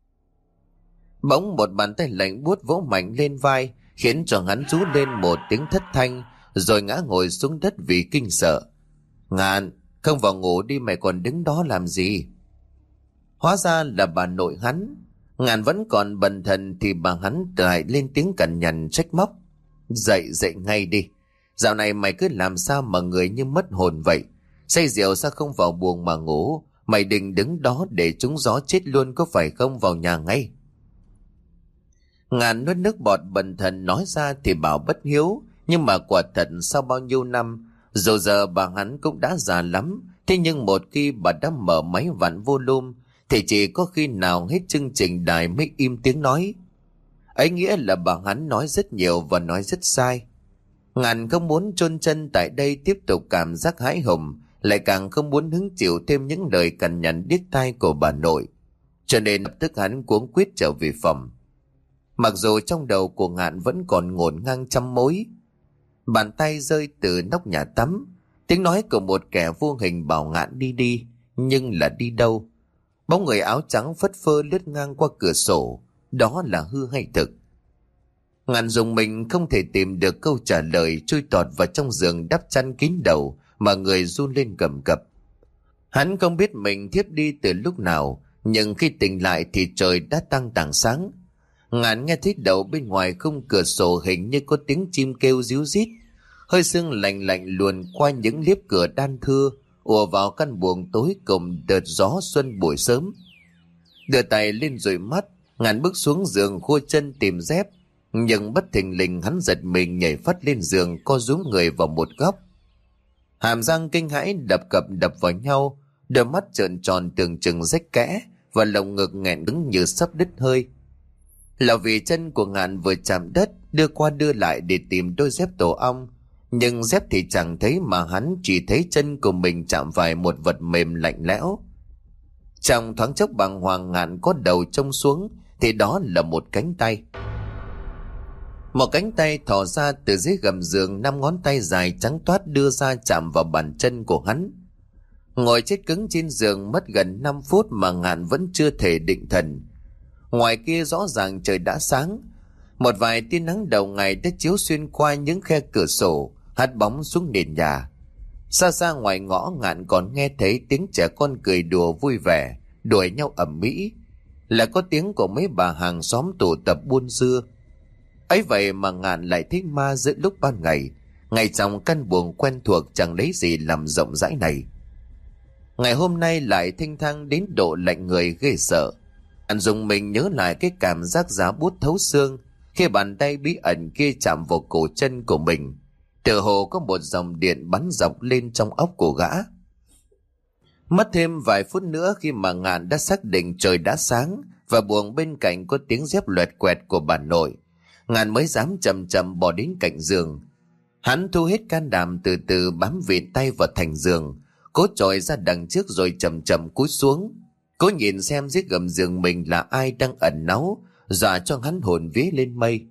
Bỗng một bàn tay lạnh buốt vỗ mạnh lên vai, khiến cho hắn rú lên một tiếng thất thanh, rồi ngã ngồi xuống đất vì kinh sợ. Ngạn, không vào ngủ đi, mày còn đứng đó làm gì? Hóa ra là bà nội hắn. Ngạn vẫn còn bần thần thì bà hắn lại lên tiếng cằn nhằn trách móc. Dậy ngay đi. Dạo này mày cứ làm sao mà người như mất hồn vậy? Say rượu sao không vào buồng mà ngủ? Mày đừng đứng đó để trúng gió chết luôn có phải không, vào nhà ngay. Ngạn nuốt nước bọt bần thần nói ra thì bảo bất hiếu, nhưng mà quả thật sau bao nhiêu năm, dù giờ bà hắn cũng đã già lắm, thế nhưng một khi bà đã mở máy vặn volume thì chỉ có khi nào hết chương trình đài mới im tiếng nói. Ấy nghĩa là bà hắn nói rất nhiều và nói rất sai. Ngạn không muốn chôn chân tại đây tiếp tục cảm giác hãi hùng, lại càng không muốn hứng chịu thêm những lời cằn nhằn điếc tai của bà nội, cho nên lập tức hắn cuống quýt trở về phòng. Mặc dù trong đầu của Ngạn vẫn còn ngổn ngang trăm mối. Bàn tay rơi từ nóc nhà tắm, tiếng nói của một kẻ vô hình bảo Ngạn đi, nhưng là đi đâu? Bóng người áo trắng phất phơ lướt ngang qua cửa sổ, đó là hư hay thực? Ngạn dùng mình không thể tìm được câu trả lời, chui tọt vào trong giường đắp chăn kín đầu mà người run lên cầm cập. Hắn không biết mình thiếp đi từ lúc nào, nhưng khi tỉnh lại thì trời đã tăng tảng sáng. Ngạn nghe thấy đầu bên ngoài khung cửa sổ hình như có tiếng chim kêu ríu rít, hơi sương lạnh lạnh luồn qua những liếp cửa đan thưa, ùa vào căn buồng tối cùng đợt gió xuân buổi sớm. Đưa tay lên dụi mắt, Ngạn bước xuống giường khua chân tìm dép, nhưng bất thình lình hắn giật mình nhảy phắt lên giường, co rúm người vào một góc. Hàm răng kinh hãi đập vào nhau, đôi mắt trợn tròn tưởng chừng rách kẽ và lồng ngực nghẹn cứng như sắp đứt hơi. Là vì chân của Ngạn vừa chạm đất, đưa qua đưa lại để tìm đôi dép tổ ong, nhưng dép thì chẳng thấy mà hắn chỉ thấy chân của mình chạm phải một vật mềm lạnh lẽo. Trong thoáng chốc bàng hoàng, Ngạn có đầu trông xuống thì đó là một cánh tay. Một cánh tay thò ra từ dưới gầm giường, 5 ngón tay dài trắng toát đưa ra chạm vào bàn chân của hắn. Ngồi chết cứng trên giường mất gần 5 phút mà Ngạn vẫn chưa thể định thần. Ngoài kia rõ ràng trời đã sáng, một vài tia nắng đầu ngày đã chiếu xuyên qua những khe cửa sổ, hắt bóng xuống nền nhà. Xa xa ngoài ngõ, Ngạn còn nghe thấy tiếng trẻ con cười đùa vui vẻ, đuổi nhau ầm ĩ, là có tiếng của mấy bà hàng xóm tụ tập buôn dưa. Ấy vậy mà Ngạn lại thấy ma giữa lúc ban ngày, ngay trong căn buồng quen thuộc chẳng lấy gì làm rộng rãi này. Ngày hôm nay lại thênh thang đến độ lạnh người ghê sợ. Ngạn dùng mình nhớ lại cái cảm giác giá buốt thấu xương khi bàn tay bí ẩn kia chạm vào cổ chân của mình. Tựa hồ có một dòng điện bắn dọc lên trong óc của gã. Mất thêm vài phút nữa khi mà Ngạn đã xác định trời đã sáng và buồng bên cạnh có tiếng dép loẹt quẹt của bà nội, Ngạn mới dám chậm chậm bò đến cạnh giường. Hắn thu hết can đảm từ từ bám vịn tay vào thành giường, cố trồi ra đằng trước rồi chậm chậm cúi xuống, cố nhìn xem dưới gầm giường mình là ai đang ẩn náu, dọa cho hắn hồn vía lên mây.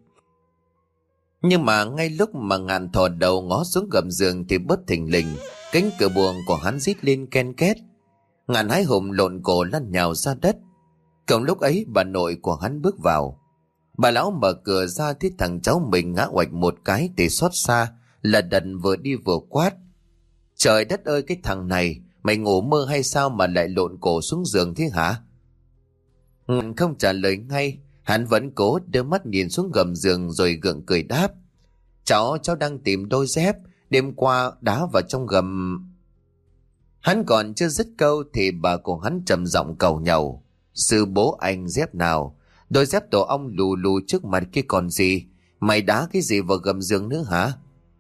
Nhưng mà ngay lúc mà Ngạn thò đầu ngó xuống gầm giường thì bất thình lình cánh cửa buồng của hắn rít lên ken két. Ngạn hái hùng lộn cổ lăn nhào ra đất. Cùng lúc ấy bà nội của hắn bước vào. Bà lão mở cửa ra thấy thằng cháu mình ngã oạch một cái thì xót xa, là đần vừa đi vừa quát: Trời đất ơi, cái thằng này, mày ngủ mơ hay sao mà lại lộn cổ xuống giường thế hả? Ngạn không trả lời ngay, hắn vẫn cố đưa mắt nhìn xuống gầm giường rồi gượng cười đáp: Cháu đang tìm đôi dép, đêm qua đá vào trong gầm. Hắn còn chưa dứt câu thì bà của hắn trầm giọng cầu nhàu: Sư bố anh, dép nào? Đôi dép tổ ong lù lù trước mặt kia còn gì? Mày đá cái gì vào gầm giường nữa hả?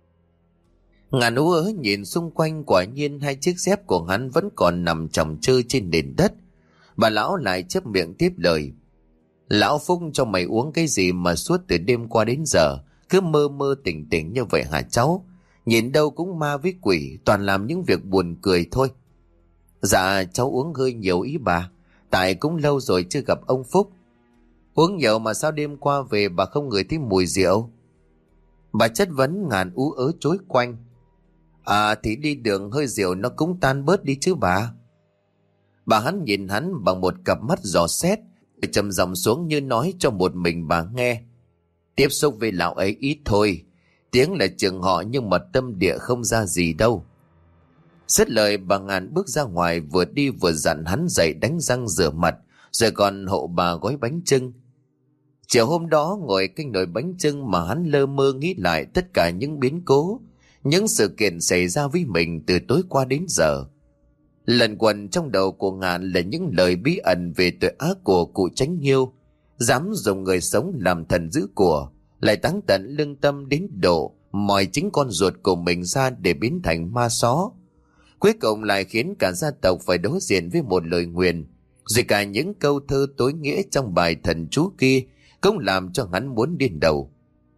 Ngạn ú ớ nhìn xung quanh, quả nhiên hai chiếc dép của hắn vẫn còn nằm chồng chơi trên nền đất. Bà lão lại chép miệng tiếp lời: Lão Phúc cho mày uống cái gì mà suốt từ đêm qua đến giờ cứ mơ mơ tỉnh tỉnh như vậy hả cháu? Nhìn đâu cũng ma với quỷ, toàn làm những việc buồn cười thôi. Dạ cháu uống hơi nhiều ý bà, tại cũng lâu rồi chưa gặp ông Phúc. Uống nhiều mà sao đêm qua về bà không ngửi thấy mùi rượu? Bà chất vấn, Ngàn ú ớ chối quanh. À thì đi đường hơi rượu nó cũng tan bớt đi chứ bà. Bà hắn nhìn hắn bằng một cặp mắt dò xét, trầm giọng xuống như nói cho một mình bà nghe. Tiếp xúc với lão ấy ít thôi, tiếng là trường họ nhưng mà tâm địa không ra gì đâu. Dứt lời bà Ngàn bước ra ngoài, vừa đi vừa dặn hắn dậy đánh răng rửa mặt, rồi còn hộ bà gói bánh chưng. Chiều hôm đó ngồi canh nồi bánh chưng mà hắn lơ mơ nghĩ lại tất cả những biến cố, những sự kiện xảy ra với mình từ tối qua đến giờ. Lần quần trong đầu của Ngạn là những lời bí ẩn về tội ác của cụ Chánh Nhiêu, dám dùng người sống làm thần giữ của, lại táng tận lương tâm đến độ moi chính con ruột của mình ra để biến thành ma só. Cuối cùng lại khiến cả gia tộc phải đối diện với một lời nguyền, rồi cả những câu thơ tối nghĩa trong bài thần chú kia cũng làm cho hắn muốn điên đầu.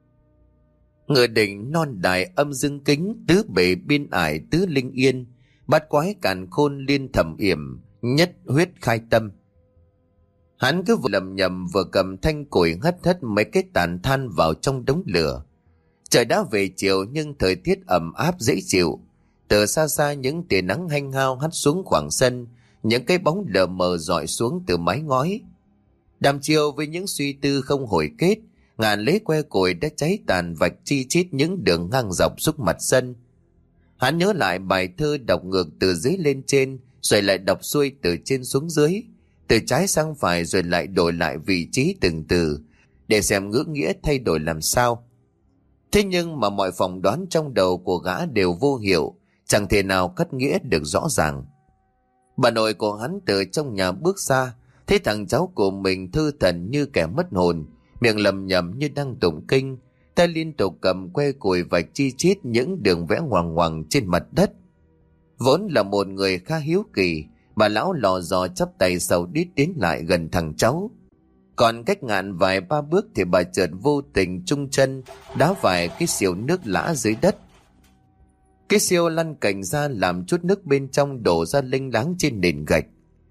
Ngựa đỉnh non đài âm dương kính, tứ bể biên ải tứ linh yên, bát quái càn khôn liên thẩm yểm, nhất huyết khai tâm. Hắn cứ vừa lầm nhầm vừa cầm thanh củi hất hất mấy cái tàn than vào trong đống lửa. Trời đã về chiều nhưng thời tiết ẩm áp dễ chịu. Từ xa xa những tia nắng hanh hao hắt xuống khoảng sân, những cái bóng lờ mờ dọi xuống từ mái ngói. Đàm chiều với những suy tư không hồi kết, Ngạn lấy que củi đã cháy tàn vạch chi chít những đường ngang dọc xuống mặt sân. Hắn nhớ lại bài thơ đọc ngược từ dưới lên trên, rồi lại đọc xuôi từ trên xuống dưới, từ trái sang phải, rồi lại đổi lại vị trí từng từ, để xem ngữ nghĩa thay đổi làm sao. Thế nhưng mà mọi phỏng đoán trong đầu của gã đều vô hiệu, chẳng thể nào cắt nghĩa được rõ ràng. Bà nội của hắn từ trong nhà bước ra, thấy thằng cháu của mình thư thần như kẻ mất hồn, miệng lầm nhầm như đang tụng kinh, tay liên tục cầm que củi vạch chi chít những đường vẽ ngoằn ngoằng trên mặt đất. Vốn là một người khá hiếu kỳ, bà lão lò dò chắp tay sầu đít tiến lại gần thằng cháu. Còn cách Ngạn vài ba bước thì bà chợt vô tình trung chân đá vài cái xiêu nước lã dưới đất. Cái xiêu lăn cành ra làm chút nước bên trong đổ ra lênh láng trên nền gạch.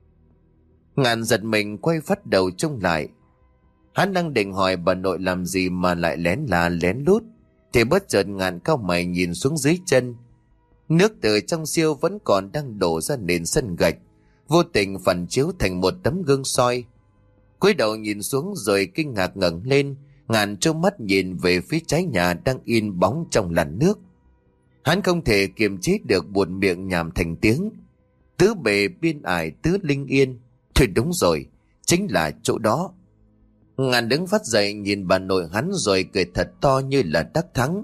Ngạn giật mình quay phát đầu trông lại. Hắn đang định hỏi bà nội làm gì mà lại lén là lén lút, thì bất chợt Ngạn cau mày nhìn xuống dưới chân. Nước từ trong xiêu vẫn còn đang đổ ra nền sân gạch, vô tình phản chiếu thành một tấm gương soi. Cúi đầu nhìn xuống rồi kinh ngạc ngẩng lên, Ngạn trố mắt nhìn về phía trái nhà đang in bóng trong làn nước. Hắn không thể kiềm chế được buột miệng nhảm thành tiếng. Tứ bề biên ải tứ linh yên. Thôi đúng rồi, chính là chỗ đó. Ngạn đứng phát dậy nhìn bà nội hắn rồi cười thật to như là đắc thắng.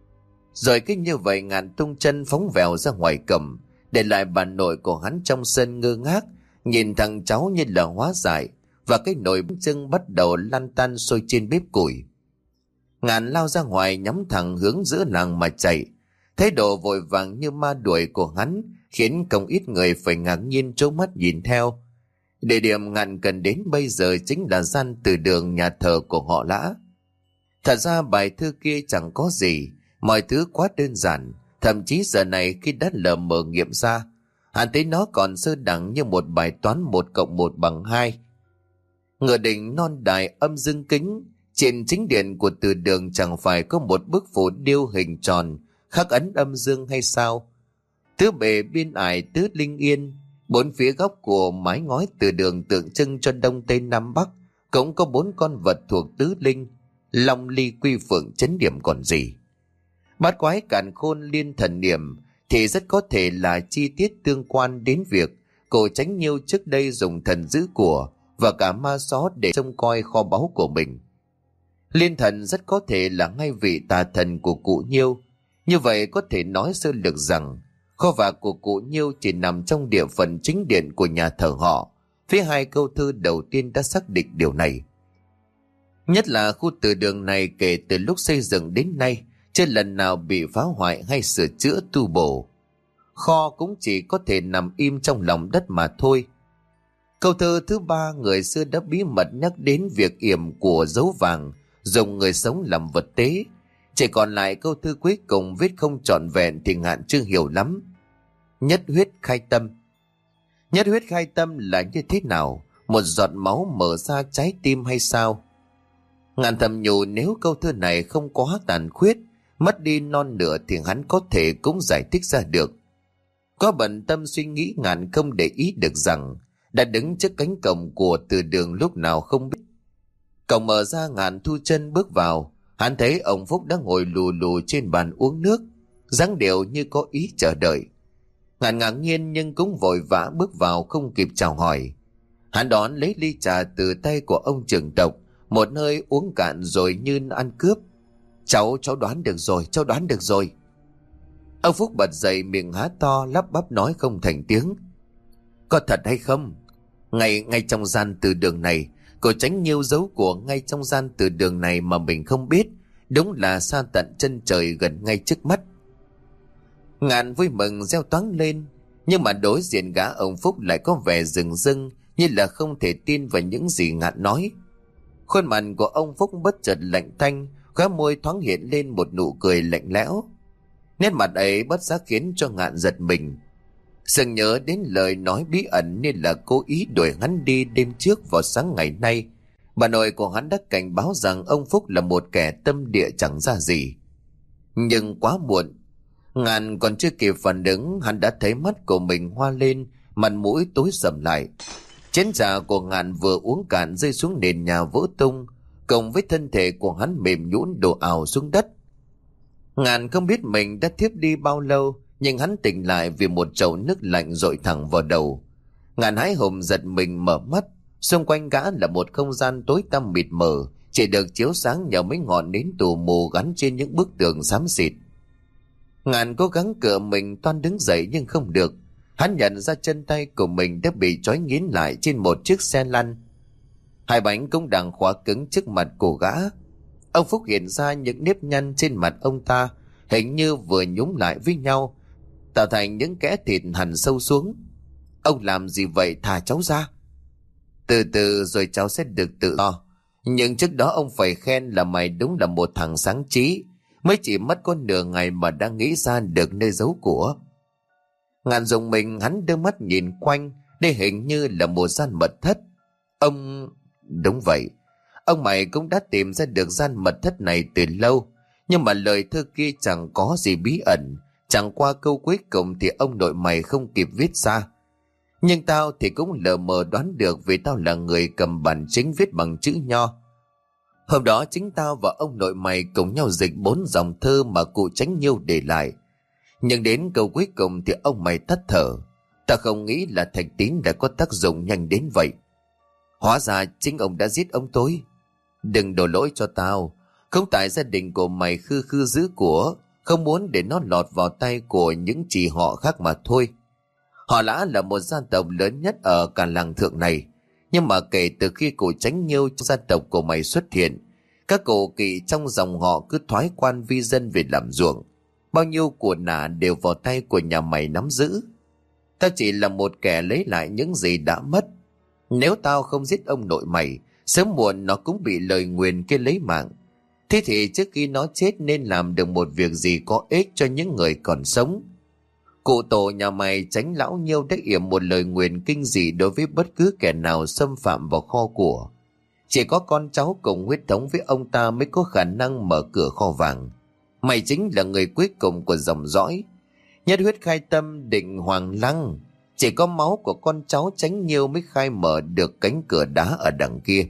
Rồi cứ như vậy Ngạn tung chân phóng vèo ra ngoài cổng, để lại bà nội của hắn trong sân ngơ ngác, nhìn thằng cháu như là hóa giải, và cái nồi bánh chưng bắt đầu lăn tăn sôi trên bếp củi. Ngạn lao ra ngoài nhắm thẳng hướng giữa làng mà chạy. Thái độ vội vàng như ma đuổi của hắn khiến không ít người phải ngạc nhiên trố mắt nhìn theo. Địa điểm Ngạn cần đến bây giờ chính là gian từ đường nhà thờ của họ Lã. Thật ra bài thơ kia chẳng có gì, mọi thứ quá đơn giản. Thậm chí giờ này khi đã lờ mờ nghiệm ra, hắn thấy nó còn sơ đẳng như một bài toán 1+1=2. Ngựa đỉnh non đài âm dương kính, trên chính điện của từ đường chẳng phải có một bức phù điêu hình tròn khắc ấn âm dương hay sao? Tứ bề biên ải tứ linh yên, bốn phía góc của mái ngói từ đường tượng trưng cho đông tây nam bắc cũng có 4 con vật thuộc tứ linh, long ly quy phượng chấn điểm còn gì. Bát quái càn khôn liên thần niệm thì rất có thể là chi tiết tương quan đến việc cổ Chánh Nhiêu trước đây dùng thần giữ của và cả ma só để trông coi kho báu của mình. Liên thần rất có thể là ngay vị tà thần của cụ Nhiêu. Như vậy có thể nói sơ lược rằng kho vạc của cụ Nhiêu chỉ nằm trong địa phận chính điện của nhà thờ họ. Phía 2 câu thơ đầu tiên đã xác định điều này. Nhất là khu từ đường này kể từ lúc xây dựng đến nay chưa lần nào bị phá hoại hay sửa chữa tu bổ. Kho cũng chỉ có thể nằm im trong lòng đất mà thôi. Câu thơ thứ 3 người xưa đã bí mật nhắc đến việc yểm của dấu vàng, dùng người sống làm vật tế. Chỉ còn lại câu thơ cuối cùng viết không trọn vẹn thì Ngạn chưa hiểu lắm. Nhất huyết khai tâm. Nhất huyết khai tâm là như thế nào? Một giọt máu mở ra trái tim hay sao? Ngạn thầm nhủ nếu câu thơ này không quá tàn khuyết, mất đi non nửa thì hắn có thể cũng giải thích ra được. Có bận tâm suy nghĩ, Ngạn không để ý được rằng đã đứng trước cánh cổng của Từ Đường lúc nào không biết. Cổng mở ra, Ngạn thu chân bước vào. Hắn thấy ông Phúc đang ngồi lù lù trên bàn uống nước, dáng điệu như có ý chờ đợi. Ngạn ngạc nhiên nhưng cũng vội vã bước vào, không kịp chào hỏi. Hắn đón lấy ly trà từ tay của ông trưởng tộc, một hơi uống cạn rồi như ăn cướp. Cháu đoán được rồi, cháu đoán được rồi. Ông Phúc bật dậy, miệng há to lắp bắp nói không thành tiếng. Có thật hay không? Ngay trong gian Từ Đường này, cô tránh nhiêu dấu của ngay trong gian Từ Đường này mà mình không biết. Đúng là xa tận chân trời gần ngay trước mắt. Ngạn vui mừng reo toáng lên, nhưng mà đối diện gã ông Phúc lại có vẻ rừng rưng, như là không thể tin vào những gì Ngạn nói. Khuôn mặt của ông Phúc bất chợt lạnh tanh, khóe môi thoáng hiện lên một nụ cười lạnh lẽo. Nét mặt ấy bất giác khiến cho Ngạn giật mình. Sừng nhớ đến lời nói bí ẩn nên là cố ý đuổi hắn đi đêm trước vào sáng ngày nay. Bà nội của hắn đã cảnh báo rằng ông Phúc là một kẻ tâm địa chẳng ra gì. Nhưng quá muộn. Ngạn còn chưa kịp phản ứng, hắn đã thấy mắt của mình hoa lên, mặt mũi tối sầm lại. Chén trà của Ngạn vừa uống cạn rơi xuống nền nhà vỡ tung, cộng với thân thể của hắn mềm nhũn đổ ào xuống đất. Ngạn không biết mình đã thiếp đi bao lâu, nhưng hắn tỉnh lại vì một chậu nước lạnh dội thẳng vào đầu. Ngạn hái hùng giật mình mở mắt, xung quanh gã là một không gian tối tăm mịt mờ, chỉ được chiếu sáng nhờ mấy ngọn nến tù mù gắn trên những bức tường xám xịt. Ngạn cố gắng cựa mình toan đứng dậy nhưng không được. Hắn nhận ra chân tay của mình đã bị trói nghiến lại trên một chiếc xe lăn. Hai bánh cũng đang khóa cứng trước mặt của gã. Ông Phúc hiện ra những nếp nhăn trên mặt ông ta, hình như vừa nhúng lại với nhau, tạo thành những kẽ thịt hằn sâu xuống. Ông làm gì vậy, thả cháu ra. Từ từ rồi cháu sẽ được tự do. Nhưng trước đó ông phải khen là mày đúng là một thằng sáng trí. Mới chỉ mất có nửa ngày mà đã nghĩ ra được nơi giấu của. Ngạn dùng mình, hắn đưa mắt nhìn quanh. Đây hình như là một gian mật thất. Ông... Đúng vậy. Ông mày cũng đã tìm ra được gian mật thất này từ lâu. Nhưng mà lời thơ kia chẳng có gì bí ẩn. Chẳng qua câu cuối cùng thì ông nội mày không kịp viết ra. Nhưng tao thì cũng lờ mờ đoán được, vì tao là người cầm bản chính viết bằng chữ Nho. Hôm đó chính tao và ông nội mày cùng nhau dịch 4 dòng thơ mà cụ Chánh Nhiêu để lại. Nhưng đến câu cuối cùng thì ông mày tắt thở. Ta không nghĩ là thạch tín đã có tác dụng nhanh đến vậy. Hóa ra chính ông đã giết ông tôi. Đừng đổ lỗi cho tao. Không tại gia đình của mày khư khư giữ của, không muốn để nó lọt vào tay của những chị họ khác mà thôi. Họ Lã là một gia tộc lớn nhất ở cả làng Thượng này. Nhưng mà kể từ khi cụ Chánh Nhiêu trong gia tộc của mày xuất hiện, các cụ kỵ trong dòng họ cứ thoái quan vi dân về làm ruộng. Bao nhiêu của nả đều vào tay của nhà mày nắm giữ. Tao chỉ là một kẻ lấy lại những gì đã mất. Nếu tao không giết ông nội mày, sớm muộn nó cũng bị lời nguyền kia lấy mạng. Thế thì trước khi nó chết nên làm được một việc gì có ích cho những người còn sống. Cụ tổ nhà mày Chánh Lão Nhiêu đã yểm một lời nguyền kinh dị đối với bất cứ kẻ nào xâm phạm vào kho của. Chỉ có con cháu cùng huyết thống với ông ta mới có khả năng mở cửa kho vàng. Mày chính là người cuối cùng của dòng dõi. Nhất huyết khai tâm định hoàng lăng. Chỉ có máu của con cháu Chánh Nhiêu mới khai mở được cánh cửa đá ở đằng kia.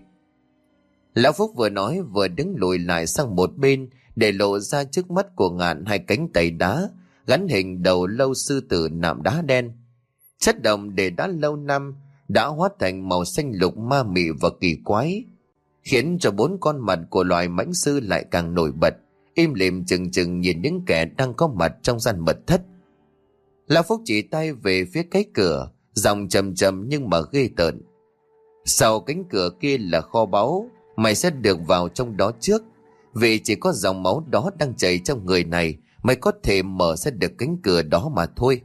Lão Phúc vừa nói vừa đứng lùi lại sang một bên, để lộ ra trước mắt của Ngạn hai cánh tay đá gắn hình đầu lâu sư tử nạm đá đen. Chất đồng để đã lâu năm đã hóa thành màu xanh lục ma mị và kỳ quái, khiến cho 4 con mặt của loài mãnh sư lại càng nổi bật, im lìm chừng chừng nhìn những kẻ đang có mặt trong gian mật thất. Lão Phúc chỉ tay về phía cái cửa, giọng trầm trầm nhưng mà ghê tởn. Sau cánh cửa kia là kho báu, mày sẽ được vào trong đó trước, vì chỉ có dòng máu đó đang chảy trong người này mày có thể mở ra được cánh cửa đó mà thôi.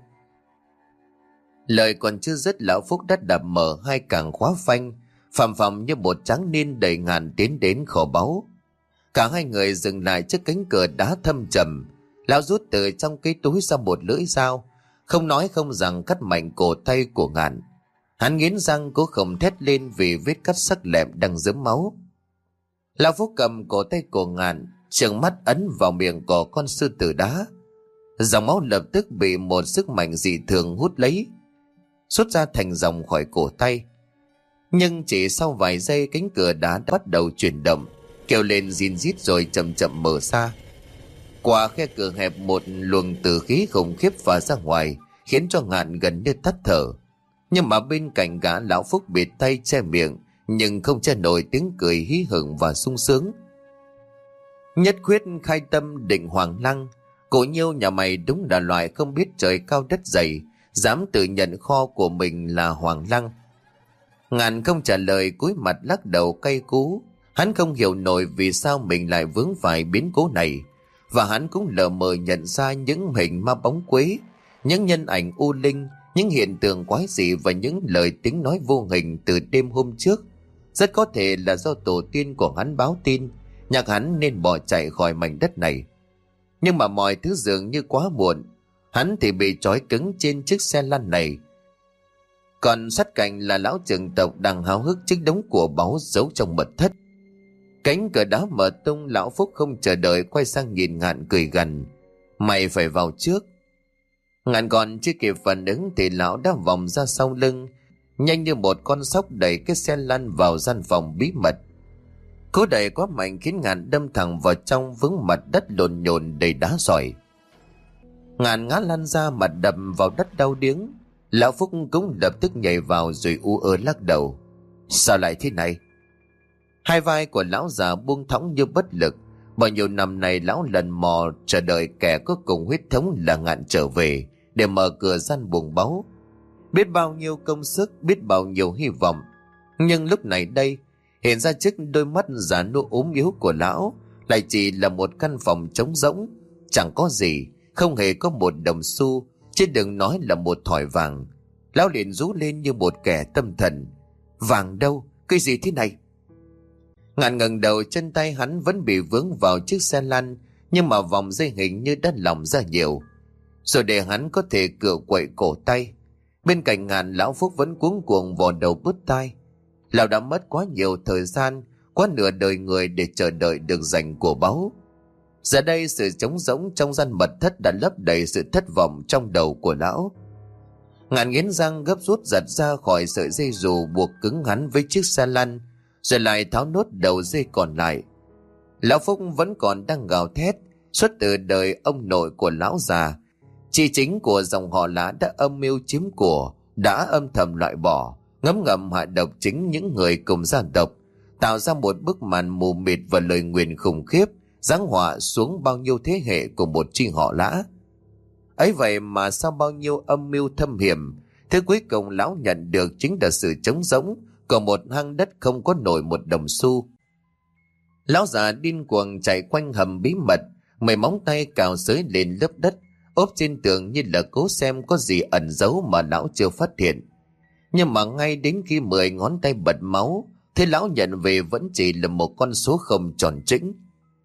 Lời còn chưa dứt, Lão Phúc đã đạp mở hai càng khóa phanh, phàm phàm như một tráng niên đầy ngàn tiến đến kho báu. Cả hai người dừng lại trước cánh cửa đá thâm trầm. Lão rút từ trong cái túi ra một lưỡi dao, không nói không rằng cắt mạnh cổ tay của Ngạn. Hắn nghiến răng cố không thét lên vì vết cắt sắc lẹm đang rớm máu. Lão Phúc cầm cổ tay của Ngạn, trừng mắt ấn vào miệng của con sư tử đá. Dòng máu lập tức bị một sức mạnh dị thường hút lấy, xuất ra thành dòng khỏi cổ tay. Nhưng chỉ sau vài giây, cánh cửa đá đã bắt đầu chuyển động, kêu lên rin rít rồi chậm chậm mở ra. Qua khe cửa hẹp, một luồng tử khí khủng khiếp phả ra ngoài, khiến cho Ngạn gần như tắt thở. Nhưng mà bên cạnh gã, lão Phúc bịt tay che miệng, nhưng không che nổi tiếng cười hí hửng và sung sướng. Nhất quyết khai tâm định hoàng lăng, Cổ Nhiêu nhà mày đúng là loại không biết trời cao đất dày, dám tự nhận kho của mình là hoàng lăng. Ngạn không trả lời, cúi mặt lắc đầu cay cú. Hắn không hiểu nổi vì sao mình lại vướng phải biến cố này, và hắn cũng lờ mờ nhận ra những hình ma bóng quế, những nhân ảnh u linh, những hiện tượng quái dị và những lời tiếng nói vô hình từ đêm hôm trước. Rất có thể là do tổ tiên của hắn báo tin, nhắc hắn nên bỏ chạy khỏi mảnh đất này. Nhưng mà mọi thứ dường như quá muộn. Hắn thì bị trói cứng trên chiếc xe lăn này. Còn sát cạnh là lão trưởng tộc đang háo hức chiếc đống của báu giấu trong mật thất. Cánh cửa đá mở tung, lão Phúc không chờ đợi quay sang nhìn Ngạn cười gằn: "Mày phải vào trước." Ngạn còn chưa kịp phản ứng thì lão đã vòng ra sau lưng, nhanh như một con sóc đẩy cái xe lăn vào gian phòng bí mật. Cú đẩy quá mạnh khiến Ngạn đâm thẳng vào trong, vướng mặt đất lộn nhộn đầy đá sỏi. Ngạn ngã lăn ra, mặt đập vào đất đau điếng. Lão Phúc cũng lập tức nhảy vào rồi u ớ lắc đầu: "Sao lại thế này?" Hai vai của lão già buông thõng như bất lực. Bao nhiêu năm nay lão lần mò chờ đợi kẻ có cùng huyết thống là Ngạn trở về để mở cửa gian buồng báu. Biết bao nhiêu công sức, biết bao nhiêu hy vọng, nhưng lúc này đây, hiện ra trước đôi mắt già nua ốm yếu của lão lại chỉ là một căn phòng trống rỗng, chẳng có gì, không hề có một đồng xu, chứ đừng nói là một thỏi vàng. Lão liền rú lên như một kẻ tâm thần: "Vàng đâu? Cái gì thế này?" Ngạn ngẩng đầu, chân tay hắn vẫn bị vướng vào chiếc xe lăn, nhưng mà vòng dây hình như đã lỏng ra nhiều, rồi để hắn có thể cựa quậy cổ tay. Bên cạnh Ngạn, lão Phúc vẫn cuống cuồng vò đầu bứt tai. Lão đã mất quá nhiều thời gian, quá nửa đời người để chờ đợi được giành của báu. Giờ đây sự trống rỗng trong gian mật thất đã lấp đầy sự thất vọng trong đầu của lão. Ngạn nghiến răng gấp rút giật ra khỏi sợi dây dù buộc cứng hắn với chiếc xe lăn, rồi lại tháo nốt đầu dây còn lại. Lão Phúc vẫn còn đang gào thét, xuất từ đời ông nội của lão già, chi chính của dòng họ Lã đã âm mưu chiếm của, đã âm thầm loại bỏ, ngấm ngầm hạ độc chính những người cùng gia tộc, tạo ra một bức màn mù mịt và lời nguyền khủng khiếp, giáng họa xuống bao nhiêu thế hệ của một chi họ Lã. Ấy vậy mà sau bao nhiêu âm mưu thâm hiểm, thứ cuối cùng lão nhận được chính là sự trống rỗng của một hang đất không có nổi một đồng xu. Lão già điên cuồng chạy quanh hầm bí mật, mười móng tay cào xới lên lớp đất ốp trên tường như là cố xem có gì ẩn giấu mà lão chưa phát hiện. Nhưng mà ngay đến khi 10 ngón tay bật máu, thế lão nhận về vẫn chỉ là một con số không tròn trĩnh.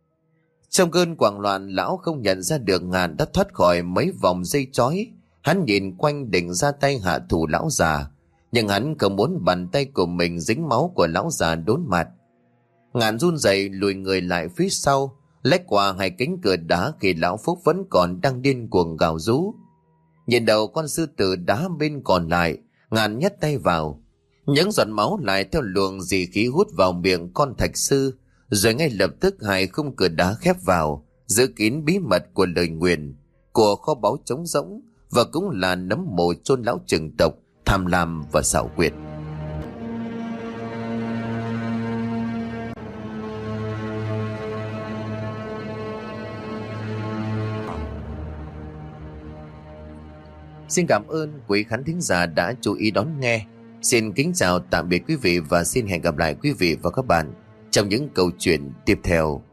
Trong cơn hoảng loạn, lão không nhận ra được Ngạn đã thoát khỏi mấy vòng dây trói. Hắn nhìn quanh định ra tay hạ thủ lão già, nhưng hắn không muốn bàn tay của mình dính máu của lão già đốn mặt. Ngạn run rẩy lùi người lại phía sau, lách qua hai cánh cửa đá khi lão Phúc vẫn còn đang điên cuồng gào rú. Nhìn đầu con sư tử đá bên còn lại, Ngạn nhét tay vào, những giọt máu lại theo luồng dị khí hút vào miệng con thạch sư, rồi ngay lập tức hai khung cửa đá khép vào, giữ kín bí mật của lời nguyền, của kho báu trống rỗng, và cũng là nấm mồ chôn lão trưởng tộc tham lam và xảo quyệt. Xin cảm ơn quý khán thính giả đã chú ý đón nghe. Xin kính chào tạm biệt quý vị và xin hẹn gặp lại quý vị và các bạn trong những câu chuyện tiếp theo.